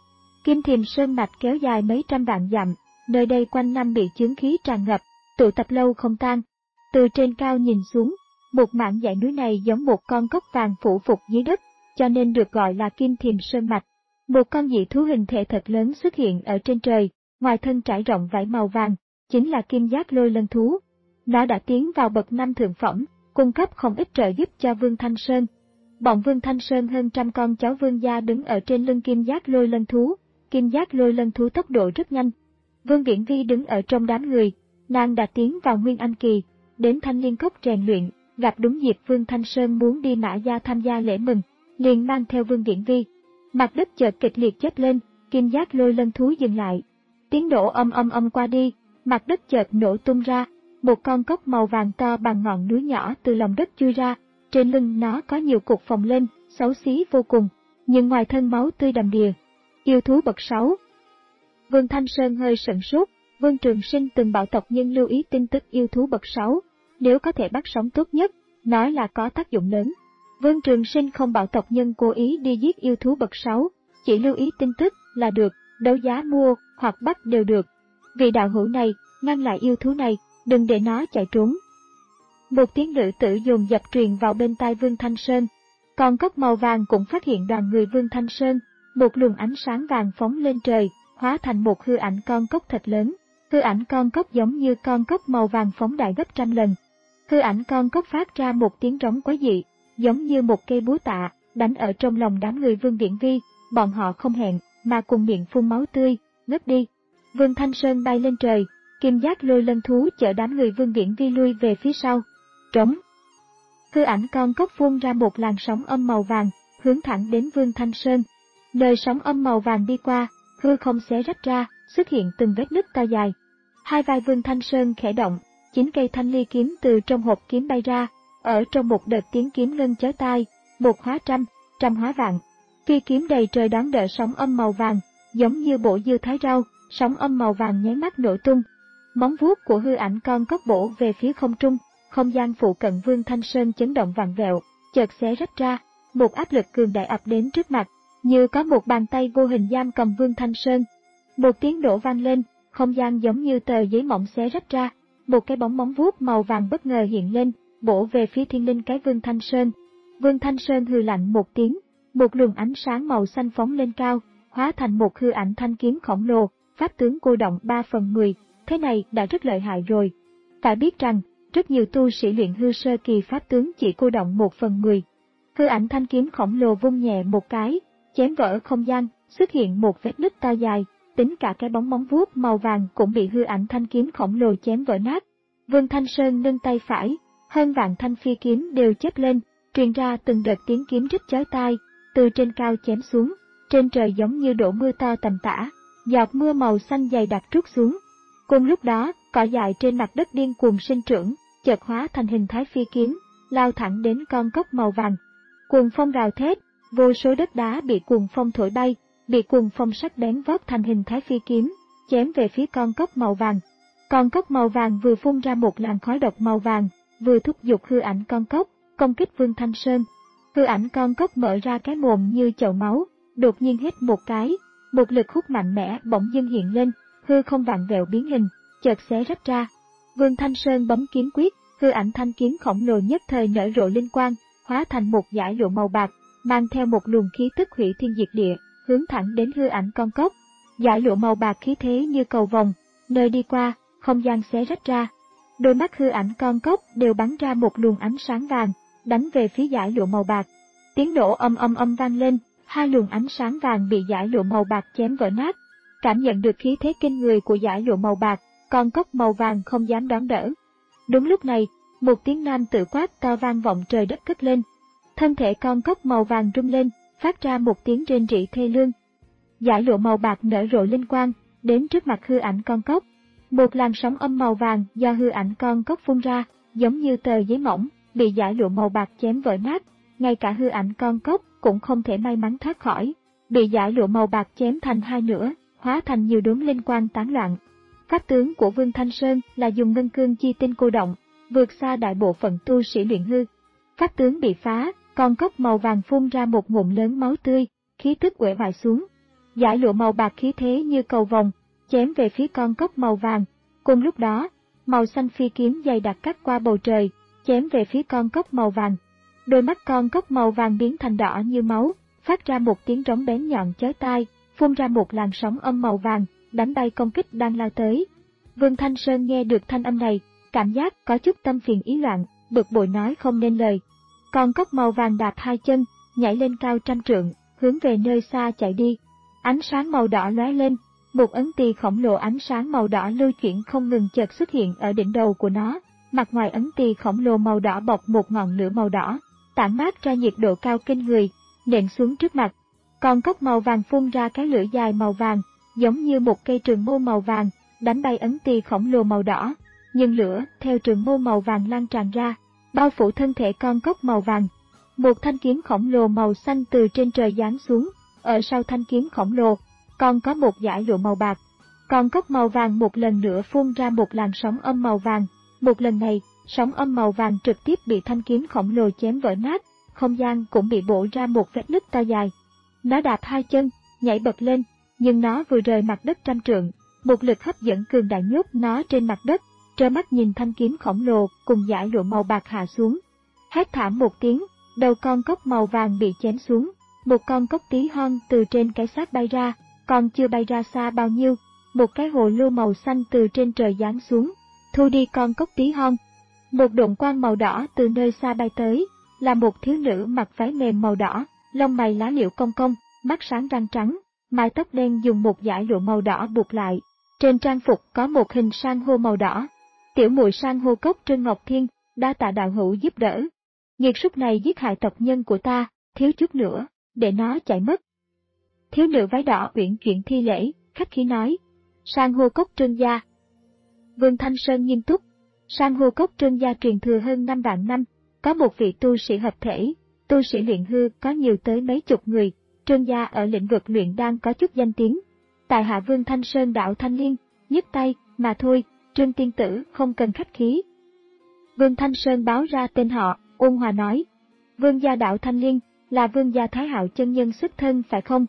Kim Thiềm Sơn mạch kéo dài mấy trăm vạn dặm, nơi đây quanh năm bị chướng khí tràn ngập, tụ tập lâu không tan. Từ trên cao nhìn xuống, một mảng dãy núi này giống một con cốc vàng phủ phục dưới đất, cho nên được gọi là Kim Thiềm Sơn mạch. Một con dị thú hình thể thật lớn xuất hiện ở trên trời, ngoài thân trải rộng vảy màu vàng, chính là Kim Giác Lôi Lân thú. Nó đã tiến vào bậc năm thượng phẩm, cung cấp không ít trợ giúp cho Vương Thanh Sơn. Bọn Vương Thanh Sơn hơn trăm con cháu Vương gia đứng ở trên lưng Kim Giác Lôi Lân thú. Kim Giác Lôi Lân thú tốc độ rất nhanh. Vương Viễn Vi đứng ở trong đám người, nàng đã tiến vào Nguyên Anh kỳ, đến Thanh Liên Cốc rèn luyện, gặp đúng dịp Vương Thanh Sơn muốn đi Mã Gia tham gia lễ mừng, liền mang theo Vương Viễn Vi. Mặt đất chợt kịch liệt chớp lên, Kim Giác Lôi Lân thú dừng lại. Tiếng nổ âm âm âm qua đi, mặt đất chợt nổ tung ra, một con cốc màu vàng to bằng ngọn núi nhỏ từ lòng đất chui ra, trên lưng nó có nhiều cục phồng lên, xấu xí vô cùng, nhưng ngoài thân máu tươi đầm đìa. Yêu thú bậc sáu. Vương Thanh Sơn hơi sửng sốt, Vương Trường Sinh từng bảo tộc nhân lưu ý tin tức yêu thú bậc sáu, nếu có thể bắt sống tốt nhất, nói là có tác dụng lớn. Vương Trường Sinh không bảo tộc nhân cố ý đi giết yêu thú bậc sáu, chỉ lưu ý tin tức là được, đấu giá mua hoặc bắt đều được. Vì đạo hữu này, ngăn lại yêu thú này, đừng để nó chạy trốn. Một tiếng nữ tử dồn dập truyền vào bên tai Vương Thanh Sơn. Con cốc màu vàng cũng phát hiện đoàn người Vương Thanh Sơn, một luồng ánh sáng vàng phóng lên trời, hóa thành một hư ảnh con cốc thật lớn. Hư ảnh con cốc giống như con cốc màu vàng phóng đại gấp trăm lần. Hư ảnh con cốc phát ra một tiếng rống quái dị, giống như một cây búa tạ, đánh ở trong lòng đám người Vương Viễn Vi, bọn họ không hẹn, mà cùng miệng phun máu tươi, ngất đi. Vương Thanh Sơn bay lên trời, Kim Giác Lôi Lân thú chở đám người Vương Viễn Vi lui về phía sau. Trống. Hư ảnh con cốc phun ra một làn sóng âm màu vàng, hướng thẳng đến Vương Thanh Sơn. Nơi sóng âm màu vàng đi qua, hư không xé rách ra, xuất hiện từng vết nứt to dài. Hai vai Vương Thanh Sơn khẽ động, chín cây thanh ly kiếm từ trong hộp kiếm bay ra, ở trong một đợt tiếng kiếm ngân chói tai, một hóa trăm, trăm hóa vạn. Phi kiếm đầy trời đón đỡ sóng âm màu vàng, giống như bộ dưa thái rau, sóng âm màu vàng nháy mắt nổ tung. Móng vuốt của hư ảnh con cốc bổ về phía không trung, không gian phụ cận Vương Thanh Sơn chấn động vặn vẹo, chợt xé rách ra, một áp lực cường đại ập đến trước mặt, như có một bàn tay vô hình giam cầm Vương Thanh Sơn. Một tiếng nổ vang lên, không gian giống như tờ giấy mỏng xé rách ra, một cái bóng móng vuốt màu vàng bất ngờ hiện lên, bổ về phía thiên linh cái Vương Thanh Sơn. Vương Thanh Sơn hừ lạnh một tiếng, một luồng ánh sáng màu xanh phóng lên cao, hóa thành một hư ảnh thanh kiếm khổng lồ, pháp tướng cô động ba phần mười, thế này đã rất lợi hại rồi. Phải biết rằng, rất nhiều tu sĩ luyện hư sơ kỳ pháp tướng chỉ cô động một phần mười. Hư ảnh thanh kiếm khổng lồ vung nhẹ một cái, chém vỡ không gian, xuất hiện một vết nứt to dài, tính cả cái bóng móng vuốt màu vàng cũng bị hư ảnh thanh kiếm khổng lồ chém vỡ nát. Vương Thanh Sơn nâng tay phải, hơn vạn thanh phi kiếm đều chớp lên, truyền ra từng đợt tiếng kiếm rít chói tai, từ trên cao chém xuống, trên trời giống như đổ mưa to tầm tã, giọt mưa màu xanh dày đặc trút xuống. Cùng lúc đó, cỏ dại trên mặt đất điên cuồng sinh trưởng, chợt hóa thành hình thái phi kiếm, lao thẳng đến con cốc màu vàng. Cuồng phong rào thét, vô số đất đá bị cuồng phong thổi bay, bị cuồng phong sắc bén vót thành hình thái phi kiếm, chém về phía con cốc màu vàng. Con cốc màu vàng vừa phun ra một làn khói độc màu vàng, vừa thúc giục hư ảnh con cốc, công kích Vương Thanh Sơn. Hư ảnh con cốc mở ra cái mồm như chậu máu, đột nhiên hít một cái, một lực hút mạnh mẽ bỗng dưng hiện lên, hư không vặn vẹo biến hình, chợt xé rách ra. Vương Thanh Sơn bấm kiếm quyết, hư ảnh thanh kiếm khổng lồ nhất thời nở rộ linh quang, hóa thành một dải lụa màu bạc, mang theo một luồng khí tức hủy thiên diệt địa, hướng thẳng đến hư ảnh con cốc. Dải lụa màu bạc khí thế như cầu vồng, nơi đi qua, không gian xé rách ra. Đôi mắt hư ảnh con cốc đều bắn ra một luồng ánh sáng vàng, đánh về phía dải lụa màu bạc. Tiếng nổ âm âm âm vang lên, hai luồng ánh sáng vàng bị dải lụa màu bạc chém vỡ nát. Cảm nhận được khí thế kinh người của dải lụa màu bạc, con cốc màu vàng không dám đón đỡ. Đúng lúc này, một tiếng nam tự quát to vang vọng trời đất cất lên. Thân thể con cốc màu vàng rung lên, phát ra một tiếng rên rỉ thê lương. Dải lụa màu bạc nở rộ linh quang, đến trước mặt hư ảnh con cốc. Một làn sóng âm màu vàng do hư ảnh con cốc phun ra, giống như tờ giấy mỏng, bị dải lụa màu bạc chém vỡ nát. Ngay cả hư ảnh con cốc cũng không thể may mắn thoát khỏi, bị dải lụa màu bạc chém thành hai nửa, hóa thành nhiều đốm linh quang tán loạn. Pháp tướng của Vương Thanh Sơn là dùng ngân cương chi tinh cô động, vượt xa đại bộ phận tu sĩ luyện hư. Pháp tướng bị phá, con cốc màu vàng phun ra một ngụm lớn máu tươi, khí tức uể oải xuống. Dải lụa màu bạc khí thế như cầu vồng, chém về phía con cốc màu vàng. Cùng lúc đó, màu xanh phi kiếm dày đặc cắt qua bầu trời, chém về phía con cốc màu vàng. Đôi mắt con cốc màu vàng biến thành đỏ như máu, phát ra một tiếng trống bén nhọn chói tai, phun ra một làn sóng âm màu vàng, đánh bay công kích đang lao tới. Vương Thanh Sơn nghe được thanh âm này, cảm giác có chút tâm phiền ý loạn, bực bội nói không nên lời. Con cốc màu vàng đạp hai chân, nhảy lên cao trăm trượng, hướng về nơi xa chạy đi. Ánh sáng màu đỏ lóe lên, một ấn tỳ khổng lồ ánh sáng màu đỏ lưu chuyển không ngừng chợt xuất hiện ở đỉnh đầu của nó. Mặt ngoài ấn tỳ khổng lồ màu đỏ bọc một ngọn lửa màu đỏ, tản mát ra nhiệt độ cao kinh người, nện xuống trước mặt. Con cốc màu vàng phun ra cái lưỡi dài màu vàng, giống như một cây trường mâu màu vàng, đánh bay ấn tỳ khổng lồ màu đỏ. Nhưng lửa theo trường mâu màu vàng lan tràn ra, bao phủ thân thể con cốc màu vàng. Một thanh kiếm khổng lồ màu xanh từ trên trời giáng xuống, ở sau thanh kiếm khổng lồ, còn có một dải lụa màu bạc. Con cốc màu vàng một lần nữa phun ra một làn sóng âm màu vàng, một lần này, sóng âm màu vàng trực tiếp bị thanh kiếm khổng lồ chém vỡ nát, không gian cũng bị bổ ra một vết nứt to dài. Nó đạp hai chân, nhảy bật lên, nhưng nó vừa rời mặt đất trăm trượng, một lực hấp dẫn cường đại nhốt nó trên mặt đất, trơ mắt nhìn thanh kiếm khổng lồ cùng dải lụa màu bạc hạ xuống. Hét thảm một tiếng, đầu con cốc màu vàng bị chém xuống, một con cốc tí hon từ trên cái xác bay ra, còn chưa bay ra xa bao nhiêu, một cái hồ lô màu xanh từ trên trời giáng xuống, thu đi con cốc tí hon. Một độn quang màu đỏ từ nơi xa bay tới, là một thiếu nữ mặc váy mềm màu đỏ, lông mày lá liễu cong cong, mắt sáng răng trắng, mái tóc đen dùng một dải lụa màu đỏ buộc lại. Trên trang phục có một hình san hô màu đỏ. Tiểu muội san hô cốc Trân Ngọc Thiên, đa tạ đạo hữu giúp đỡ. Nghiệt súc này giết hại tộc nhân của ta, thiếu chút nữa, để nó chạy mất. Thiếu nữ váy đỏ uyển chuyển thi lễ, khách khí nói. San hô cốc Trân gia. Vương Thanh Sơn nghiêm túc. San hô cốc Trân gia truyền thừa hơn năm vạn năm, có một vị tu sĩ hợp thể, tu sĩ luyện hư có nhiều tới mấy chục người, Trân gia ở lĩnh vực luyện đan có chút danh tiếng. Tại hạ Vương Thanh Sơn đạo Thanh Liên, nhấc tay, mà thôi, Trân tiên tử không cần khách khí. Vương Thanh Sơn báo ra tên họ, ôn hòa nói. Vương gia đạo Thanh Liên, là vương gia Thái Hạo chân nhân xuất thân phải không?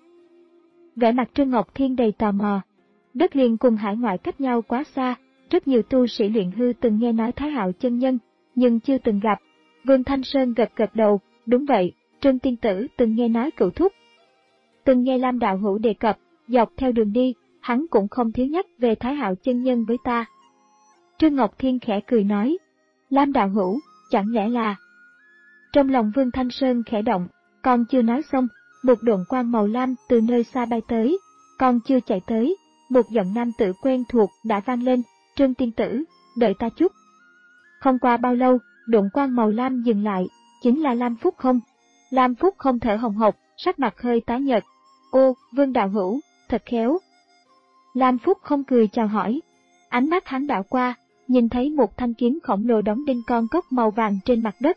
Vẻ mặt Trân Ngọc Thiên đầy tò mò. Đất liền cùng hải ngoại cách nhau quá xa, rất nhiều tu sĩ luyện hư từng nghe nói Thái Hạo chân nhân, nhưng chưa từng gặp. Vương Thanh Sơn gật gật đầu, đúng vậy, Trân tiên tử từng nghe nói cửu thúc. Từng nghe Lam đạo hữu đề cập, dọc theo đường đi, hắn cũng không thiếu nhắc về Thái Hạo chân nhân với ta. Trân Ngọc Thiên khẽ cười nói, Lam đạo hữu, chẳng lẽ là... Trong lòng Vương Thanh Sơn khẽ động, còn chưa nói xong, một độn quang màu lam từ nơi xa bay tới, còn chưa chạy tới, một giọng nam tử quen thuộc đã vang lên, Trân tiên tử, đợi ta chút. Không qua bao lâu, độn quang màu lam dừng lại, chính là Lam Phúc Không. Lam Phúc Không thở hồng hộc, sắc mặt hơi tái nhợt. Ô, Vương đạo hữu, thật khéo. Lam Phúc Không cười chào hỏi. Ánh mắt hắn đảo qua, nhìn thấy một thanh kiếm khổng lồ đóng đinh con cốc màu vàng trên mặt đất,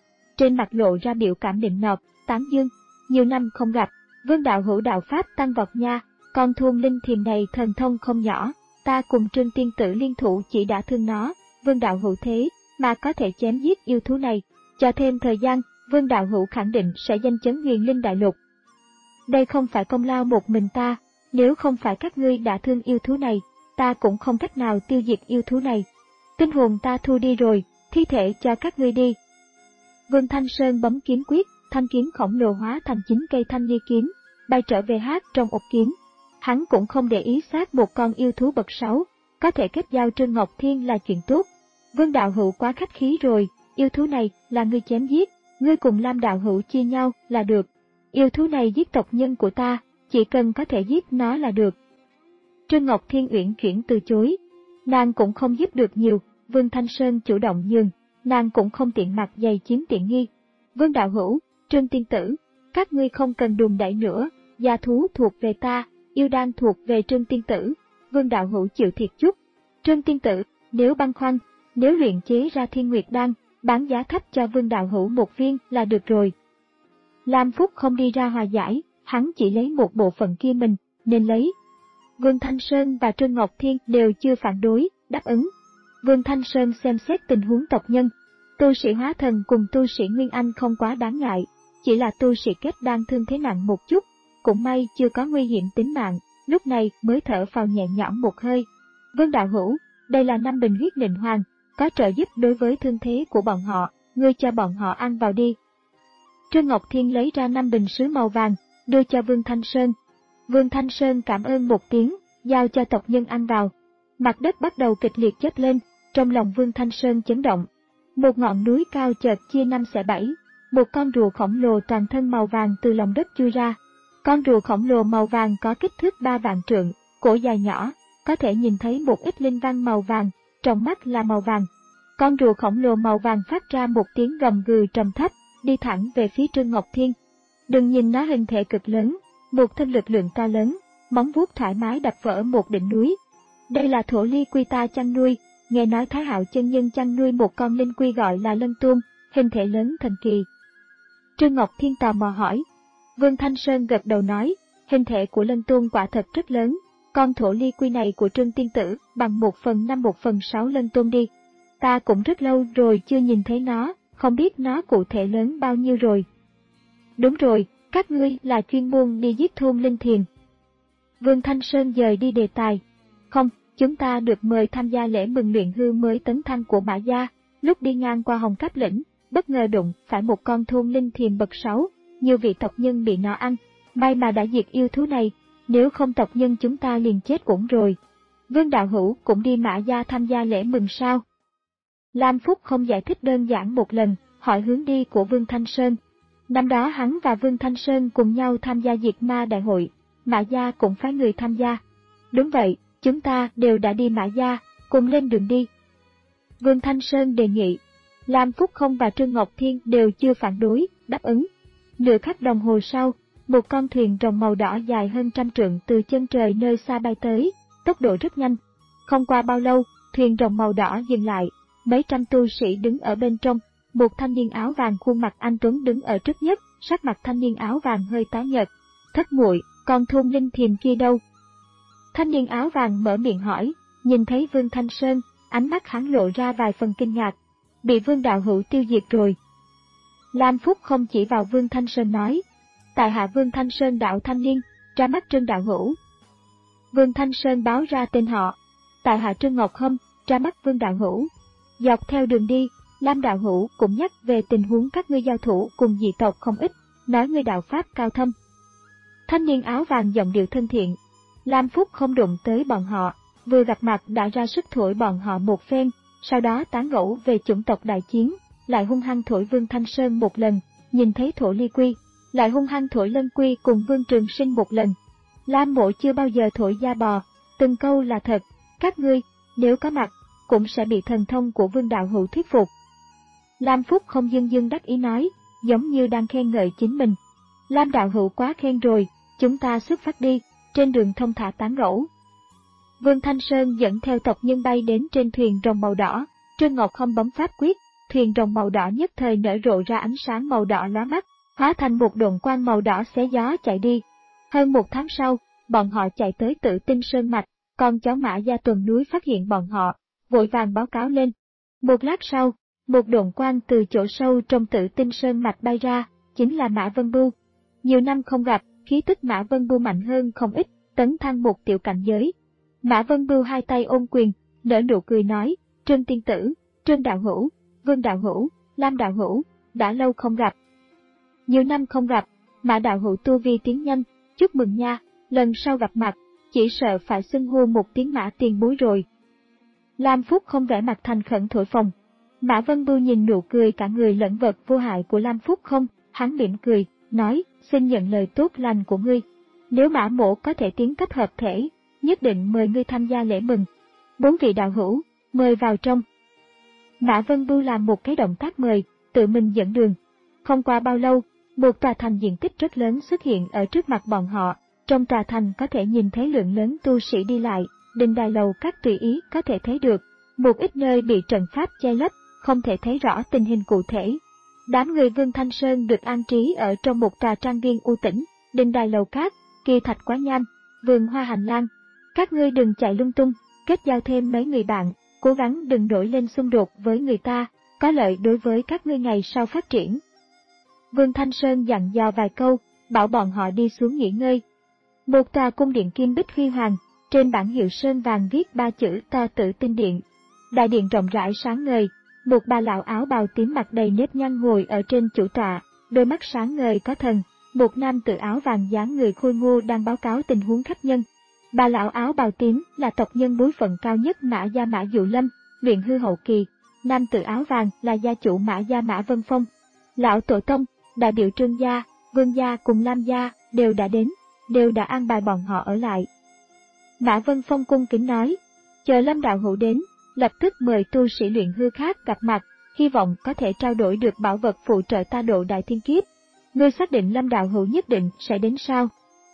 trên mặt lộ ra biểu cảm định nọt, tán dương. Nhiều năm không gặp, Vương đạo hữu đạo pháp tăng vọt nha, con thôn linh thiềm này thần thông không nhỏ, ta cùng Trương tiên tử liên thủ chỉ đã thương nó, Vương đạo hữu thế mà có thể chém giết yêu thú này, cho thêm thời gian, Vương đạo hữu khẳng định sẽ danh chấn huyền linh đại lục. Đây không phải công lao một mình ta, nếu không phải các ngươi đã thương yêu thú này, ta cũng không cách nào tiêu diệt yêu thú này. Tinh hồn ta thu đi rồi, thi thể cho các ngươi đi. Vương Thanh Sơn bấm kiếm quyết, thanh kiếm khổng lồ hóa thành chín cây thanh ly kiếm, bay trở về hát trong ộp kiếm. Hắn cũng không để ý sát một con yêu thú bậc sáu, có thể kết giao Trương Ngọc Thiên là chuyện tốt. Vương đạo hữu quá khách khí rồi, yêu thú này là ngươi chém giết, ngươi cùng Lam đạo hữu chia nhau là được. Yêu thú này giết tộc nhân của ta, chỉ cần có thể giết nó là được. Trương Ngọc Thiên uyển chuyển từ chối, nàng cũng không giúp được nhiều, Vương Thanh Sơn chủ động nhường, nàng cũng không tiện mặt dày chiếm tiện nghi. Vương đạo hữu, Trương tiên tử, các ngươi không cần đùn đẩy nữa, gia thú thuộc về ta, yêu đan thuộc về Trương tiên tử, Vương đạo hữu chịu thiệt chút. Trương tiên tử, nếu băn khoăn, nếu luyện chế ra thiên nguyệt đan, bán giá thấp cho Vương đạo hữu một viên là được rồi. Lam Phúc không đi ra hòa giải, hắn chỉ lấy một bộ phận kia mình, nên lấy. Vương Thanh Sơn và Trương Ngọc Thiên đều chưa phản đối, đáp ứng. Vương Thanh Sơn xem xét tình huống tộc nhân. Tu sĩ hóa thần cùng tu sĩ Nguyên Anh không quá đáng ngại, chỉ là tu sĩ kết đan thương thế nặng một chút, cũng may chưa có nguy hiểm tính mạng, lúc này mới thở phào nhẹ nhõm một hơi. Vương đạo hữu, đây là năm bình huyết nịnh hoàng, có trợ giúp đối với thương thế của bọn họ, ngươi cho bọn họ ăn vào đi. Trương Ngọc Thiên lấy ra năm bình sứ màu vàng, đưa cho Vương Thanh Sơn. Vương Thanh Sơn cảm ơn một tiếng, giao cho tộc nhân ăn vào. Mặt đất bắt đầu kịch liệt chớp lên, trong lòng Vương Thanh Sơn chấn động. Một ngọn núi cao chợt chia năm xẻ bảy, một con rùa khổng lồ toàn thân màu vàng từ lòng đất chui ra. Con rùa khổng lồ màu vàng có kích thước ba vạn trượng, cổ dài nhỏ, có thể nhìn thấy một ít linh văn màu vàng, trong mắt là màu vàng. Con rùa khổng lồ màu vàng phát ra một tiếng gầm gừ trầm thấp, đi thẳng về phía Trương Ngọc Thiên. Đừng nhìn nó hình thể cực lớn, một thân lực lượng to lớn, móng vuốt thoải mái đập vỡ một đỉnh núi. Đây là thổ ly quy ta chăn nuôi, nghe nói Thái Hạo chân nhân chăn nuôi một con linh quy gọi là Lân Tuôn, hình thể lớn thần kỳ. Trương Ngọc Thiên tò mò hỏi. Vương Thanh Sơn gật đầu nói, hình thể của Lân Tuôn quả thật rất lớn, con thổ ly quy này của Trương tiên tử bằng một phần năm một phần sáu Lân Tuôn đi. Ta cũng rất lâu rồi chưa nhìn thấy nó, không biết nó cụ thể lớn bao nhiêu rồi. Đúng rồi, các ngươi là chuyên môn đi giết thôn linh thiền. Vương Thanh Sơn dời đi đề tài. Không, chúng ta được mời tham gia lễ mừng luyện hư mới tấn thăng của Mã Gia, lúc đi ngang qua Hồng Cáp Lĩnh, bất ngờ đụng phải một con thôn linh thiềm bậc sáu, nhiều vị tộc nhân bị nó ăn, may mà đã diệt yêu thú này, nếu không tộc nhân chúng ta liền chết uổng rồi. Vương đạo hữu cũng đi Mã Gia tham gia lễ mừng sao? Lam Phúc không giải thích đơn giản một lần, hỏi hướng đi của Vương Thanh Sơn. Năm đó hắn và Vương Thanh Sơn cùng nhau tham gia diệt ma đại hội, Mã Gia cũng phái người tham gia. Đúng vậy, chúng ta đều đã đi Mã Gia, cùng lên đường đi. Vương Thanh Sơn đề nghị. Lam Phúc không và Trương Ngọc Thiên đều chưa phản đối, đáp ứng. Nửa khắc đồng hồ sau, một con thuyền rồng màu đỏ dài hơn trăm trượng từ chân trời nơi xa bay tới, tốc độ rất nhanh. Không qua bao lâu, thuyền rồng màu đỏ dừng lại, mấy trăm tu sĩ đứng ở bên trong, một thanh niên áo vàng khuôn mặt anh tuấn đứng ở trước nhất, sắc mặt thanh niên áo vàng hơi tái nhợt. Thất muội, còn thôn linh thiềm kia đâu? Thanh niên áo vàng mở miệng hỏi, nhìn thấy Vương Thanh Sơn, ánh mắt hắn lộ ra vài phần kinh ngạc. Bị Vương đạo hữu tiêu diệt rồi. Lam Phúc không chỉ vào Vương Thanh Sơn nói, tại hạ Vương Thanh Sơn đạo thanh niên, ra mắt Trương đạo hữu. Vương Thanh Sơn báo ra tên họ, tại hạ Trương Ngọc Hâm, ra mắt Vương đạo hữu. Dọc theo đường đi, Lam đạo hữu cũng nhắc về tình huống các ngươi giao thủ cùng dị tộc không ít, nói ngươi đạo pháp cao thâm. Thanh niên áo vàng giọng điệu thân thiện. Lam Phúc không đụng tới bọn họ, vừa gặp mặt đã ra sức thổi bọn họ một phen, sau đó tán gẫu về chủng tộc đại chiến, lại hung hăng thổi Vương Thanh Sơn một lần, nhìn thấy thổ ly quy, lại hung hăng thổi Lân Quy cùng Vương Trường Sinh một lần. Lam Mộ chưa bao giờ thổi da bò, từng câu là thật, các ngươi, nếu có mặt, cũng sẽ bị thần thông của Vương đạo hữu thuyết phục. Lam Phúc không dưng dưng đắc ý nói, giống như đang khen ngợi chính mình. Lam đạo hữu quá khen rồi, chúng ta xuất phát đi, trên đường thông thả tán gẫu. Vương Thanh Sơn dẫn theo tộc nhân bay đến trên thuyền rồng màu đỏ, Trương Ngọc không bấm pháp quyết, thuyền rồng màu đỏ nhất thời nở rộ ra ánh sáng màu đỏ lóa mắt, hóa thành một độn quang màu đỏ xé gió chạy đi. Hơn một tháng sau, bọn họ chạy tới Tử Tinh Sơn Mạch, con chó Mã Gia Tuần núi phát hiện bọn họ, vội vàng báo cáo lên. Một lát sau, một độn quang từ chỗ sâu trong Tử Tinh Sơn Mạch bay ra, chính là Mã Vân Bưu. Nhiều năm không gặp, khí tức Mã Vân Bưu mạnh hơn không ít, tấn thăng một tiểu cảnh giới. Mã Vân Bưu hai tay ôm quyền, nở nụ cười nói, Trương tiên tử, Trương đạo hữu, Vương đạo hữu, Lam đạo hữu, đã lâu không gặp. Nhiều năm không gặp, Mã đạo hữu tu vi tiến nhanh, chúc mừng nha, lần sau gặp mặt, chỉ sợ phải xưng hô một tiếng Mã tiền bối rồi. Lam Phúc không vẻ mặt thành khẩn thổi phồng. Mã Vân Bưu nhìn nụ cười cả người lẫn vật vô hại của Lam Phúc không, hắn mỉm cười, nói, xin nhận lời tốt lành của ngươi. Nếu Mã mỗ có thể tiến cấp hợp thể, nhất định mời ngươi tham gia lễ mừng. Bốn vị đạo hữu, mời vào trong. Mã Vân Bưu làm một cái động tác mời, tự mình dẫn đường. Không qua bao lâu, một tòa thành diện tích rất lớn xuất hiện ở trước mặt bọn họ. Trong tòa thành có thể nhìn thấy lượng lớn tu sĩ đi lại, đình đài lầu các tùy ý có thể thấy được. Một ít nơi bị trận pháp che lấp, không thể thấy rõ tình hình cụ thể. Đám người Vương Thanh Sơn được an trí ở trong một tòa trang viên u tĩnh, đình đài lầu cát, kỳ thạch quá nham, vườn hoa hành lang. Các ngươi đừng chạy lung tung, kết giao thêm mấy người bạn, cố gắng đừng nổi lên xung đột với người ta, có lợi đối với các ngươi ngày sau phát triển. Vương Thanh Sơn dặn dò vài câu, bảo bọn họ đi xuống nghỉ ngơi. Một tòa cung điện kim bích huy hoàng, trên bảng hiệu sơn vàng viết ba chữ to Tử Tinh Điện. Đại điện rộng rãi sáng ngời, một bà lão áo bào tím mặt đầy nếp nhăn ngồi ở trên chủ tọa, đôi mắt sáng ngời có thần. Một nam tử áo vàng dáng người khôi ngô đang báo cáo tình huống khách nhân. Bà lão áo bào tím là tộc nhân bối phận cao nhất Mã gia Mã Dụ Lâm, luyện hư hậu kỳ. Nam tử áo vàng là gia chủ Mã gia Mã Vân Phong. Lão tổ tông, đại biểu Trương gia, Vương gia cùng Lam gia đều đã đến, đều đã an bài bọn họ ở lại. Mã Vân Phong cung kính nói, chờ Lâm đạo hữu đến, lập tức mời tu sĩ luyện hư khác gặp mặt, hy vọng có thể trao đổi được bảo vật phụ trợ ta độ đại thiên kiếp. Ngươi xác định Lâm đạo hữu nhất định sẽ đến sao?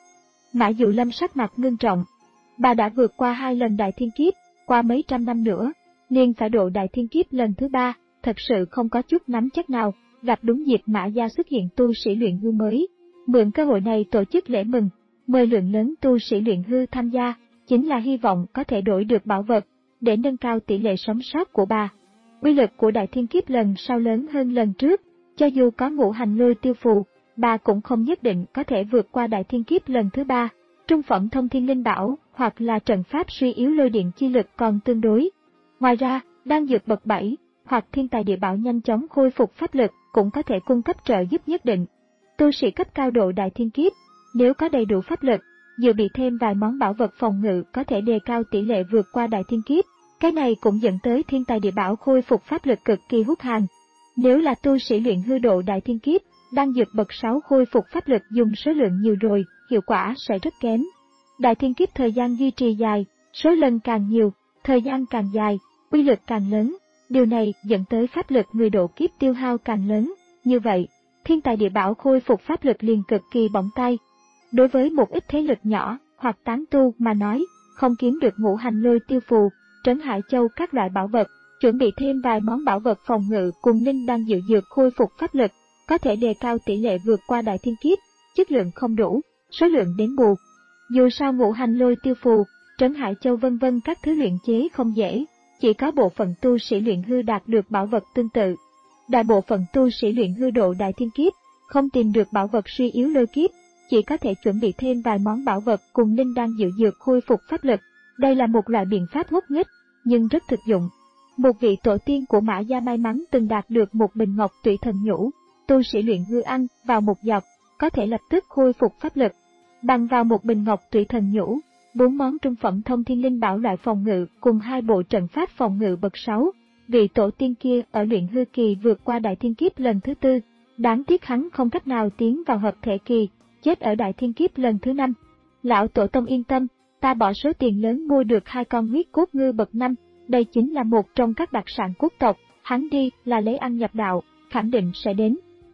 Mã Dụ Lâm sắc mặt ngưng trọng. Bà đã vượt qua hai lần đại thiên kiếp, qua mấy trăm năm nữa, liền phải độ đại thiên kiếp lần thứ ba, thật sự không có chút nắm chắc nào, gặp đúng dịp Mã gia xuất hiện tu sĩ luyện hư mới. Mượn cơ hội này tổ chức lễ mừng, mời lượng lớn tu sĩ luyện hư tham gia, chính là hy vọng có thể đổi được bảo vật, để nâng cao tỷ lệ sống sót của bà. Uy lực của đại thiên kiếp lần sau lớn hơn lần trước, cho dù có ngũ hành lôi tiêu phù, bà cũng không nhất định có thể vượt qua đại thiên kiếp lần thứ ba. Trung phẩm thông thiên linh bảo hoặc là trận pháp suy yếu lôi điện chi lực còn tương đối. Ngoài ra, đan dược bậc bảy hoặc thiên tài địa bảo nhanh chóng khôi phục pháp lực cũng có thể cung cấp trợ giúp nhất định. Tu sĩ cấp cao độ đại thiên kiếp, nếu có đầy đủ pháp lực, dự bị thêm vài món bảo vật phòng ngự có thể đề cao tỷ lệ vượt qua đại thiên kiếp. Cái này cũng dẫn tới thiên tài địa bảo khôi phục pháp lực cực kỳ hút hàng. Nếu là tu sĩ luyện hư độ đại thiên kiếp, đan dược bậc sáu khôi phục pháp lực dùng số lượng nhiều rồi, hiệu quả sẽ rất kém. Đại thiên kiếp thời gian duy trì dài, số lần càng nhiều, thời gian càng dài, uy lực càng lớn, điều này dẫn tới pháp lực người độ kiếp tiêu hao càng lớn. Như vậy, thiên tài địa bảo khôi phục pháp lực liền cực kỳ bỏng tay. Đối với một ít thế lực nhỏ hoặc tán tu mà nói, không kiếm được ngũ hành lôi tiêu phù, trấn hải châu các loại bảo vật, chuẩn bị thêm vài món bảo vật phòng ngự cùng linh đan dự dược khôi phục pháp lực, có thể đề cao tỷ lệ vượt qua đại thiên kiếp, chất lượng không đủ, số lượng đến bù. Dù sao ngũ hành lôi tiêu phù, trấn hải châu vân vân các thứ luyện chế không dễ, chỉ có bộ phận tu sĩ luyện hư đạt được bảo vật tương tự. Đại bộ phận tu sĩ luyện hư độ đại thiên kiếp, không tìm được bảo vật suy yếu lôi kiếp, chỉ có thể chuẩn bị thêm vài món bảo vật cùng linh đan dự dược khôi phục pháp lực. Đây là một loại biện pháp ngốc nghếch, nhưng rất thực dụng. Một vị tổ tiên của Mã gia may mắn từng đạt được một bình ngọc tụy thần nhũ, tu sĩ luyện hư ăn vào một giọt, có thể lập tức khôi phục pháp lực. Bằng vào một bình ngọc tụy thần nhũ, bốn món trung phẩm thông thiên linh bảo loại phòng ngự cùng hai bộ trận pháp phòng ngự bậc sáu, vị tổ tiên kia ở luyện hư kỳ vượt qua đại thiên kiếp lần thứ tư, đáng tiếc hắn không cách nào tiến vào hợp thể kỳ, chết ở đại thiên kiếp lần thứ năm. Lão tổ tông yên tâm, ta bỏ số tiền lớn mua được hai con huyết cốt ngư bậc năm, đây chính là một trong các đặc sản quốc tộc, hắn đi là lấy ăn nhập đạo, khẳng định sẽ đến.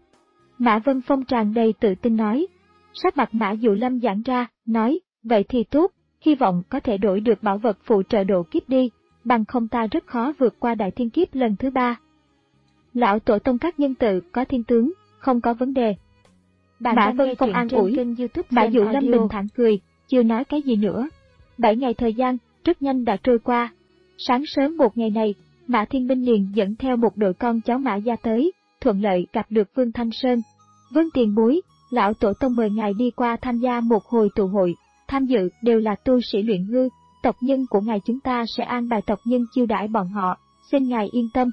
Mã Vân Phong tràn đầy tự tin nói. Sắc mặt Mã Dụ Lâm giãn ra, nói, vậy thì tốt, hy vọng có thể đổi được bảo vật phụ trợ độ kiếp đi, bằng không ta rất khó vượt qua đại thiên kiếp lần thứ ba. Lão tổ tông các nhân tự có thiên tướng, không có vấn đề. Bạn Mã Vân Phong an ủi, Mã Dụ Lâm bình thản cười, chưa nói cái gì nữa. Bảy ngày thời gian, rất nhanh đã trôi qua. Sáng sớm một ngày này, Mã Thiên Binh liền dẫn theo một đội con cháu Mã gia tới, thuận lợi gặp được Vương Thanh Sơn. Vương tiền bối, lão tổ tông mời ngài đi qua tham gia một hồi tụ hội, tham dự đều là tu sĩ luyện hư, tộc nhân của ngài chúng ta sẽ an bài tộc nhân chiêu đãi bọn họ, xin ngài yên tâm.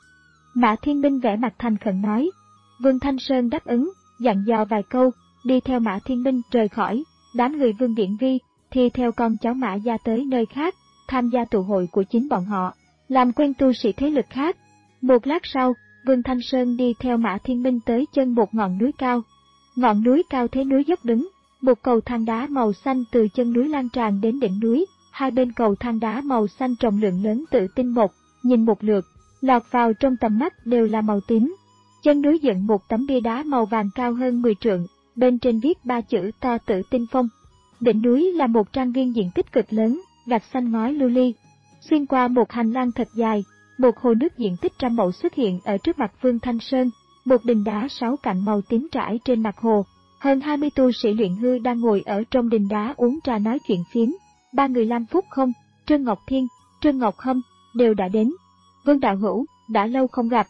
Mã Thiên Binh vẻ mặt thành khẩn nói. Vương Thanh Sơn đáp ứng, dặn dò vài câu, đi theo Mã Thiên Binh rời khỏi. Đám người Vương Điện Vi thì theo con cháu Mã gia tới nơi khác, tham gia tụ hội của chính bọn họ, làm quen tu sĩ thế lực khác. Một lát sau, Vương Thanh Sơn đi theo Mã Thiên Binh tới chân một ngọn núi cao. Ngọn núi cao thế núi dốc đứng, một cầu thang đá màu xanh từ chân núi lan tràn đến đỉnh núi, hai bên cầu thang đá màu xanh trọng lượng lớn tự tinh một, nhìn một lượt, lọt vào trong tầm mắt đều là màu tím. Chân núi dựng một tấm bia đá màu vàng cao hơn mười trượng, bên trên viết ba chữ to Tử Tinh Phong. Đỉnh núi là một trang viên diện tích cực lớn, gạch xanh ngói lưu ly. Xuyên qua một hành lang thật dài, một hồ nước diện tích trăm mẫu xuất hiện ở trước mặt Vương Thanh Sơn, một đình đá sáu cạnh màu tím trải trên mặt hồ. Hơn hai mươi tu sĩ luyện hư đang ngồi ở trong đình đá uống trà nói chuyện phiếm. Ba người Lam Phúc Không, Trương Ngọc Thiên, Trương Ngọc Hâm đều đã đến. Vương đạo hữu, đã lâu không gặp.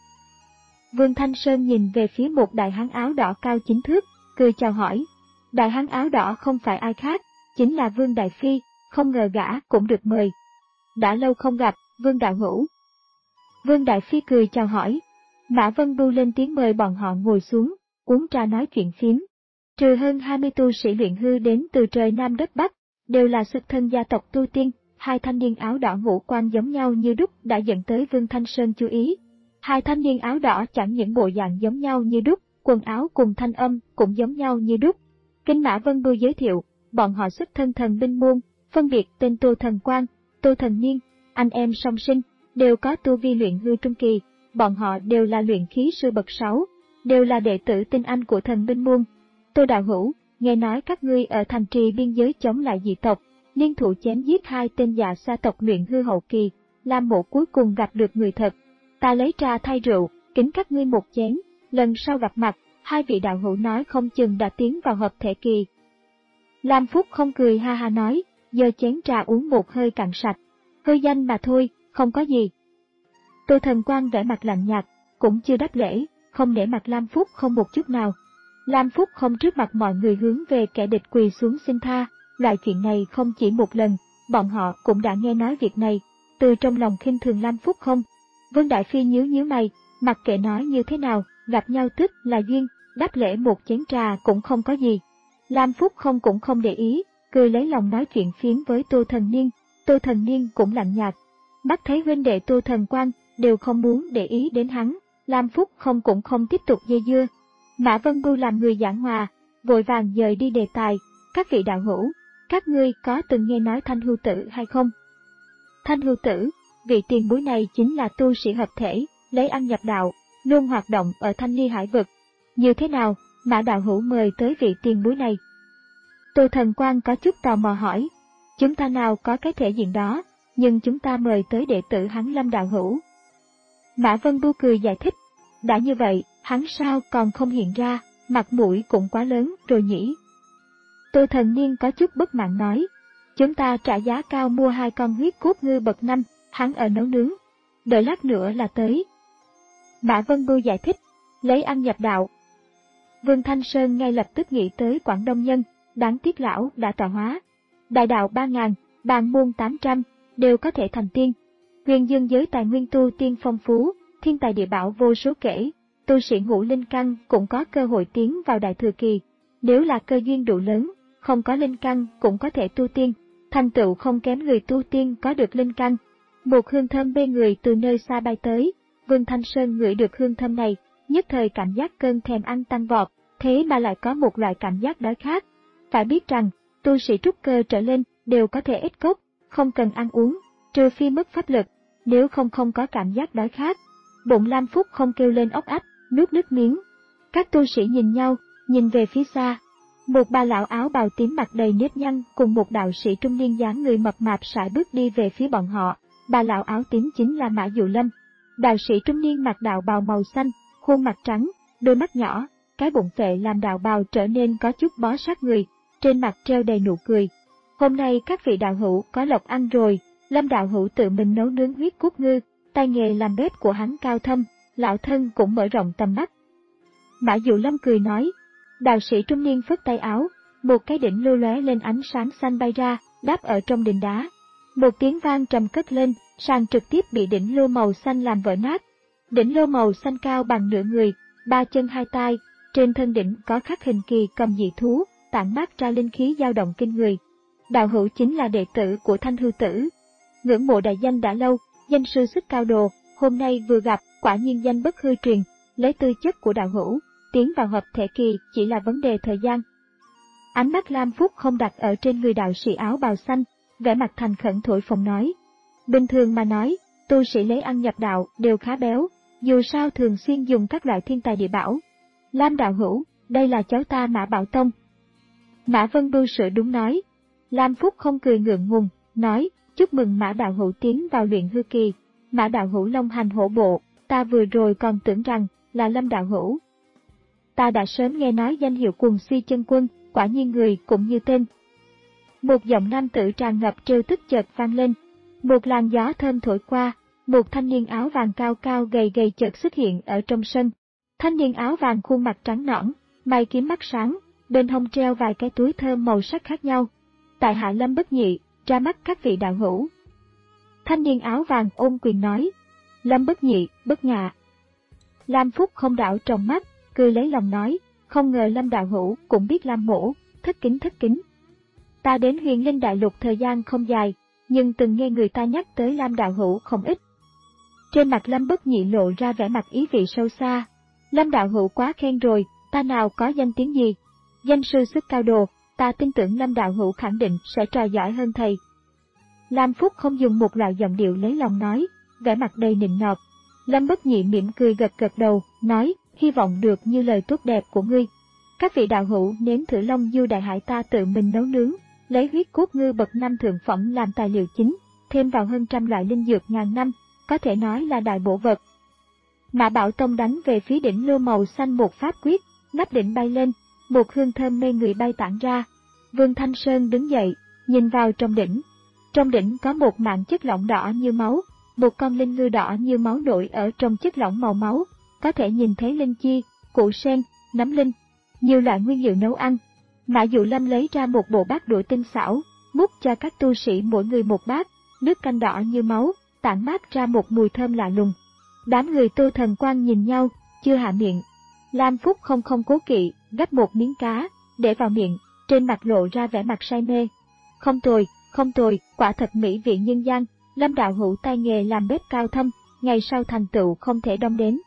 Vương Thanh Sơn nhìn về phía một đại hán áo đỏ cao chín thước, cười chào hỏi. Đại hán áo đỏ không phải ai khác, chính là Vương Đại Phi, không ngờ gã cũng được mời. Đã lâu không gặp, Vương đạo hữu. Vương Đại Phi cười chào hỏi. Mã Vân Bu lên tiếng mời bọn họ ngồi xuống, uống trà nói chuyện phiếm. Trừ hơn hai mươi tu sĩ luyện hư đến từ trời Nam đất Bắc, đều là xuất thân gia tộc tu tiên, hai thanh niên áo đỏ ngũ quan giống nhau như đúc đã dẫn tới Vương Thanh Sơn chú ý. Hai thanh niên áo đỏ chẳng những bộ dạng giống nhau như đúc, quần áo cùng thanh âm cũng giống nhau như đúc. Kinh Mã Vân Bu giới thiệu, bọn họ xuất thân thần binh môn, phân biệt tên Tô Thần Quang, Tô Thần Niên, anh em song sinh, đều có tu vi luyện hư trung kỳ, bọn họ đều là luyện khí sư bậc sáu, đều là đệ tử tinh anh của thần binh môn. Tô đạo hữu, nghe nói các ngươi ở thành trì biên giới chống lại dị tộc, liên thủ chém giết hai tên già sa tộc luyện hư hậu kỳ, Lam Mộ cuối cùng gặp được người thật. Ta lấy trà thay rượu, kính các ngươi một chén, lần sau gặp mặt, hai vị đạo hữu nói không chừng đã tiến vào hợp thể kỳ. Lam Phúc Không cười ha ha nói, giơ chén trà uống một hơi cạn sạch, hư danh mà thôi, không có gì. Tô Thần Quang vẻ mặt lạnh nhạt, cũng chưa đáp lễ, không để mặt Lam Phúc Không một chút nào. Lam Phúc Không trước mặt mọi người hướng về kẻ địch quỳ xuống xin tha, loại chuyện này không chỉ một lần, bọn họ cũng đã nghe nói việc này, từ trong lòng khinh thường Lam Phúc Không. Vương Đại Phi nhíu nhíu mày, mặc kệ nói như thế nào, gặp nhau tức là duyên, đáp lễ một chén trà cũng không có gì. Lam Phúc Không cũng không để ý, cười lấy lòng nói chuyện phiếm với Tô Thần Niên, Tô Thần Niên cũng lạnh nhạt. Mắt thấy huynh đệ Tô Thần Quang đều không muốn để ý đến hắn, Lam Phúc Không cũng không tiếp tục dây dưa. Mã Vân Bu làm người giảng hòa, vội vàng dời đi đề tài, các vị đạo hữu, các ngươi có từng nghe nói Thanh Hưu Tử hay không? Thanh Hưu Tử, vị tiền bối này chính là tu sĩ hợp thể, lấy ăn nhập đạo, luôn hoạt động ở Thanh Ly Hải vực. Như thế nào, Mã đạo hữu mời tới vị tiền bối này? Tô Thần Quang có chút tò mò hỏi, chúng ta nào có cái thể diện đó, nhưng chúng ta mời tới đệ tử hắn Lâm đạo hữu. Mã Vân Bu cười giải thích, đã như vậy, hắn sao còn không hiện ra, mặt mũi cũng quá lớn rồi nhỉ. Tô Thần Niên có chút bất mãn nói, chúng ta trả giá cao mua hai con huyết cốt ngư bậc năm, hắn ở nấu nướng, đợi lát nữa là tới. Mã Vân Bu giải thích, lấy ăn nhập đạo. Vương Thanh Sơn ngay lập tức nghĩ tới Quảng Đông Nhân, đáng tiếc lão đã tọa hóa. Đại đạo ba ngàn, bàn môn tám trăm, đều có thể thành tiên. Huyền dương giới tài nguyên tu tiên phong phú, thiên tài địa bảo vô số kể, tu sĩ ngũ linh căn cũng có cơ hội tiến vào đại thừa kỳ. Nếu là cơ duyên đủ lớn, không có linh căn cũng có thể tu tiên, thành tựu không kém người tu tiên có được linh căn. Một hương thơm mê người từ nơi xa bay tới, Vương Thanh Sơn ngửi được hương thơm này, nhất thời cảm giác cơn thèm ăn tăng vọt, thế mà lại có một loại cảm giác đói khát. Phải biết rằng, tu sĩ trúc cơ trở lên đều có thể ít cốc, không cần ăn uống, trừ phi mất pháp lực, nếu không không có cảm giác đói khát. Bụng Lam Phúc Không kêu lên ốc ách, nuốt nước miếng. Các tu sĩ nhìn nhau, nhìn về phía xa. Một bà lão áo bào tím mặt đầy nếp nhăn cùng một đạo sĩ trung niên dáng người mập mạp sải bước đi về phía bọn họ. Bà lão áo tím chính là Mã Dụ Lâm. Đạo sĩ trung niên mặc đạo bào màu xanh, khuôn mặt trắng, đôi mắt nhỏ, cái bụng phệ làm đạo bào trở nên có chút bó sát người, trên mặt treo đầy nụ cười. Hôm nay các vị đạo hữu có lộc ăn rồi, Lâm đạo hữu tự mình nấu nướng huyết cốt ngư, tay nghề làm bếp của hắn cao thâm, lão thân cũng mở rộng tầm mắt. Mã Dụ Lâm cười nói, đạo sĩ trung niên phất tay áo, một cái đỉnh lưu lóe lên ánh sáng xanh bay ra, đáp ở trong đỉnh đá. Một tiếng vang trầm cất lên, sàn trực tiếp bị đỉnh lô màu xanh làm vỡ nát. Đỉnh lô màu xanh cao bằng nửa người, ba chân hai tay, trên thân đỉnh có khắc hình kỳ cầm dị thú, tản mát ra linh khí dao động kinh người. Đạo hữu chính là đệ tử của Thanh Hư Tử. Ngưỡng mộ đại danh đã lâu, danh sư sức cao đồ, hôm nay vừa gặp, quả nhiên danh bất hư truyền, lấy tư chất của đạo hữu, tiến vào hợp thể kỳ chỉ là vấn đề thời gian. Ánh mắt Lam Phúc không đặt ở trên người đạo sĩ áo bào xanh, vẻ mặt thành khẩn thổi phồng nói. Bình thường mà nói, tu sĩ lấy ăn nhập đạo đều khá béo, dù sao thường xuyên dùng các loại thiên tài địa bảo. Lam đạo hữu, đây là cháu ta Mã Bảo Tông. Mã Vân Bưu sửa đúng nói. Lam Phúc không cười ngượng ngùng, nói, chúc mừng Mã đạo hữu tiến vào luyện hư kỳ. Mã đạo hữu long hành hổ bộ, ta vừa rồi còn tưởng rằng là Lâm đạo hữu. Ta đã sớm nghe nói danh hiệu Quần Suy Chân Quân, quả nhiên người cũng như tên. Một giọng nam tử tràn ngập trêu tức chợt vang lên. Một làn gió thơm thổi qua, một thanh niên áo vàng cao cao gầy gầy chợt xuất hiện ở trong sân. Thanh niên áo vàng khuôn mặt trắng nõn, mày kiếm mắt sáng, bên hông treo vài cái túi thơm màu sắc khác nhau. Tại hạ Lâm Bất Nhị, ra mắt các vị đạo hữu. Thanh niên áo vàng ôm quyền nói. Lâm Bất Nhị, bất ngạ. Lam Phúc không đảo trong mắt, cười lấy lòng nói, không ngờ Lâm đạo hữu cũng biết Lam mổ, thất kính thất kính. Ta đến Huyền Linh Đại Lục thời gian không dài, nhưng từng nghe người ta nhắc tới Lam đạo hữu không ít. Trên mặt Lâm Bất Nhị lộ ra vẻ mặt ý vị sâu xa. Lâm đạo hữu quá khen rồi, ta nào có danh tiếng gì. Danh sư sức cao đồ, ta tin tưởng Lâm đạo hữu khẳng định sẽ trò giỏi hơn thầy. Lam Phúc không dùng một loại giọng điệu lấy lòng nói, vẻ mặt đầy nịnh nọt. Lâm Bất Nhị mỉm cười gật gật đầu, nói, hy vọng được như lời tốt đẹp của ngươi. Các vị đạo hữu nếm thử Long Du Đại Hải ta tự mình nấu nướng, lấy huyết cốt ngư bậc năm thượng phẩm làm tài liệu chính, thêm vào hơn trăm loại linh dược ngàn năm, có thể nói là đại bổ vật. Mã Bảo Tông đánh về phía đỉnh lô màu xanh một pháp quyết, nắp đỉnh bay lên, một hương thơm mê người bay tản ra. Vương Thanh Sơn đứng dậy, nhìn vào trong đỉnh. Trong đỉnh có một mảng chất lỏng đỏ như máu, một con linh ngư đỏ như máu nổi ở trong chất lỏng màu máu, có thể nhìn thấy linh chi, củ sen, nấm linh, nhiều loại nguyên liệu nấu ăn. Mã Dụ Lâm lấy ra một bộ bát đũa tinh xảo, múc cho các tu sĩ mỗi người một bát, nước canh đỏ như máu, tản mát ra một mùi thơm lạ lùng. Đám người Tô Thần Quang nhìn nhau, chưa hạ miệng. Lam Phúc không không cố kỵ, gắp một miếng cá, để vào miệng, trên mặt lộ ra vẻ mặt say mê. Không tồi, không tồi, quả thật mỹ vị nhân gian, Lâm đạo hữu tay nghề làm bếp cao thâm, ngày sau thành tựu không thể đong đếm.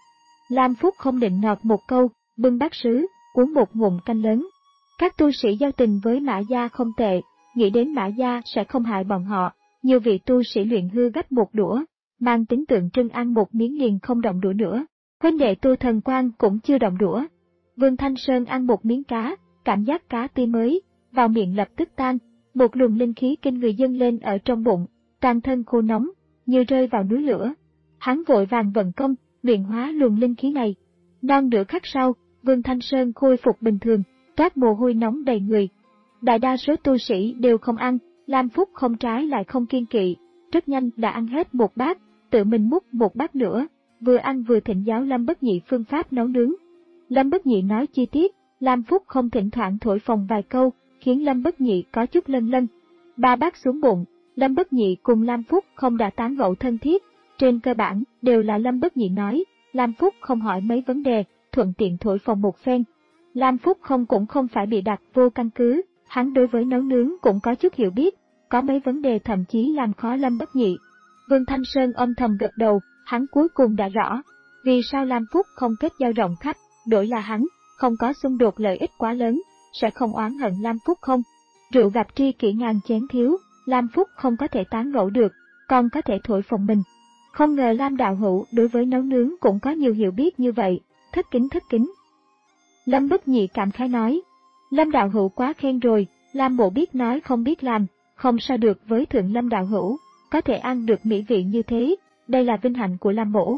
Lam Phúc không định nọt một câu, bưng bát sứ, uống một ngụm canh lớn. Các tu sĩ giao tình với Mã Gia không tệ, nghĩ đến Mã Gia sẽ không hại bọn họ, nhiều vị tu sĩ luyện hư gấp một đũa, mang tính tượng trưng ăn một miếng liền không động đũa nữa. Huynh đệ Tô Thần Quang cũng chưa động đũa. Vương Thanh Sơn ăn một miếng cá, cảm giác cá tươi mới, vào miệng lập tức tan, một luồng linh khí kinh người dâng lên ở trong bụng, toàn thân khô nóng, như rơi vào núi lửa. Hắn vội vàng vận công, luyện hóa luồng linh khí này. Non nửa khắc sau, Vương Thanh Sơn khôi phục bình thường, toát mồ hôi nóng đầy người. Đại đa số tu sĩ đều không ăn, Lam Phúc không trái lại không kiên kỵ, rất nhanh đã ăn hết một bát, tự mình múc một bát nữa, vừa ăn vừa thỉnh giáo Lâm Bất Nhị phương pháp nấu nướng. Lâm Bất Nhị nói chi tiết, Lam Phúc không thỉnh thoảng thổi phồng vài câu, khiến Lâm Bất Nhị có chút lân lân. Ba bát xuống bụng, Lâm Bất Nhị cùng Lam Phúc không đã tán gẫu thân thiết, trên cơ bản đều là Lâm Bất Nhị nói, Lam Phúc không hỏi mấy vấn đề, thuận tiện thổi phồng một phen. Lam Phúc không cũng không phải bị đặt vô căn cứ, hắn đối với nấu nướng cũng có chút hiểu biết, có mấy vấn đề thậm chí làm khó Lâm Bất Nhị. Vương Thanh Sơn âm thầm gật đầu, hắn cuối cùng đã rõ, vì sao Lam Phúc không kết giao rộng khắp, đổi là hắn, không có xung đột lợi ích quá lớn, sẽ không oán hận Lam Phúc không. Rượu gặp tri kỷ ngàn chén thiếu, Lam Phúc không có thể tán gẫu được, còn có thể thổi phồng mình. Không ngờ Lam đạo hữu đối với nấu nướng cũng có nhiều hiểu biết như vậy, thất kính thất kính. Lâm Bất Nhị cảm khái nói, Lâm đạo hữu quá khen rồi, Lam mộ biết nói không biết làm, không sao được với thượng Lâm đạo hữu, có thể ăn được mỹ vị như thế, đây là vinh hạnh của Lam mỗ.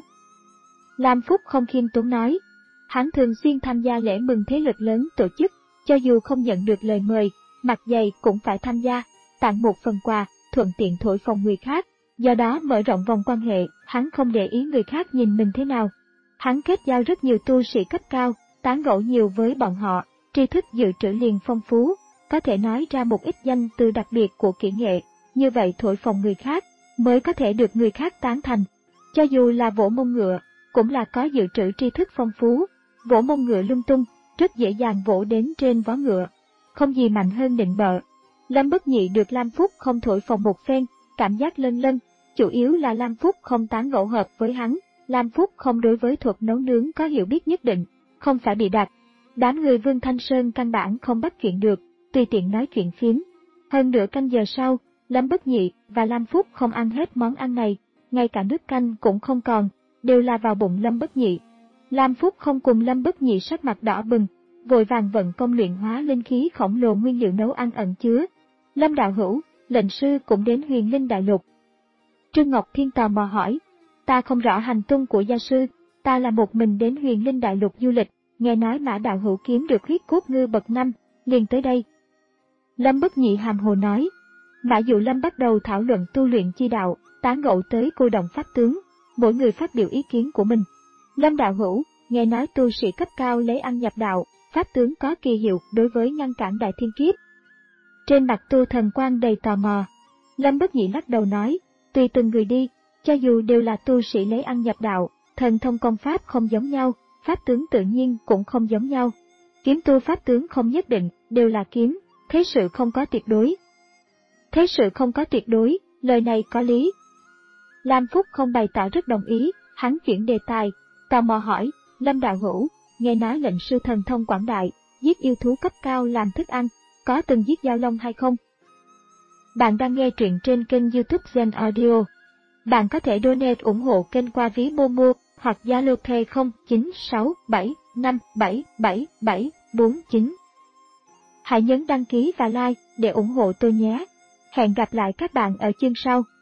Lam Phúc không khiêm tốn nói, hắn thường xuyên tham gia lễ mừng thế lực lớn tổ chức, cho dù không nhận được lời mời, mặt dày cũng phải tham gia, tặng một phần quà, thuận tiện thổi phồng người khác, do đó mở rộng vòng quan hệ, hắn không để ý người khác nhìn mình thế nào. Hắn kết giao rất nhiều tu sĩ cấp cao, tán gẫu nhiều với bọn họ, tri thức dự trữ liền phong phú, có thể nói ra một ít danh từ đặc biệt của kỹ nghệ, như vậy thổi phồng người khác, mới có thể được người khác tán thành. Cho dù là vỗ mông ngựa, cũng là có dự trữ tri thức phong phú, vỗ mông ngựa lung tung, rất dễ dàng vỗ đến trên vó ngựa, không gì mạnh hơn nịnh bợ. Lâm Bất Nhị được Lam Phúc không thổi phồng một phen, cảm giác lân lân, chủ yếu là Lam Phúc không tán gẫu hợp với hắn, Lam Phúc không đối với thuật nấu nướng có hiểu biết nhất định, không phải bị đặt. Đám người Vương Thanh Sơn căn bản không bắt chuyện được, tùy tiện nói chuyện phiếm. Hơn nửa canh giờ sau, Lâm Bất Nhị và Lam Phúc không ăn hết món ăn này, ngay cả nước canh cũng không còn, đều là vào bụng Lâm Bất Nhị. Lam Phúc không cùng Lâm Bất Nhị sắc mặt đỏ bừng, vội vàng vận công luyện hóa linh khí khổng lồ nguyên liệu nấu ăn ẩn chứa. Lâm đạo hữu, lệnh sư cũng đến Huyền Linh Đại Lục. Trương Ngọc Thiên tò mò hỏi, ta không rõ hành tung của gia sư, ta là một mình đến Huyền Linh Đại Lục du lịch, nghe nói Mã đạo hữu kiếm được huyết cốt ngư bậc năm, liền tới đây. Lâm Bất Nhị hàm hồ nói, Mã Dụ Lâm bắt đầu thảo luận tu luyện chi đạo, tán gẫu tới cô động pháp tướng, mỗi người phát biểu ý kiến của mình. Lâm đạo hữu, nghe nói tu sĩ cấp cao lấy ăn nhập đạo, pháp tướng có kỳ hiệu đối với ngăn cản đại thiên kiếp. Trên mặt Tu Thần Quang đầy tò mò. Lâm Bất Nhị lắc đầu nói, tùy từng người đi, cho dù đều là tu sĩ lấy ăn nhập đạo, thần thông công pháp không giống nhau, pháp tướng tự nhiên cũng không giống nhau. Kiếm tu pháp tướng không nhất định, đều là kiếm, thế sự không có tuyệt đối. Thế sự không có tuyệt đối, lời này có lý. Lam Phúc không bày tỏ rất đồng ý, hắn chuyển đề tài, tò mò hỏi, Lâm đạo hữu, nghe nói lệnh sư thần thông quảng đại, giết yêu thú cấp cao làm thức ăn, có từng giết giao long hay không? Bạn đang nghe truyện trên kênh YouTube Zen Audio. Bạn có thể donate ủng hộ kênh qua ví Momo hoặc Zalo Pay không chín sáu bảy năm bảy bảy bảy bốn chín. Hãy nhấn đăng ký và like để ủng hộ tôi nhé. Hẹn gặp lại các bạn ở chương sau.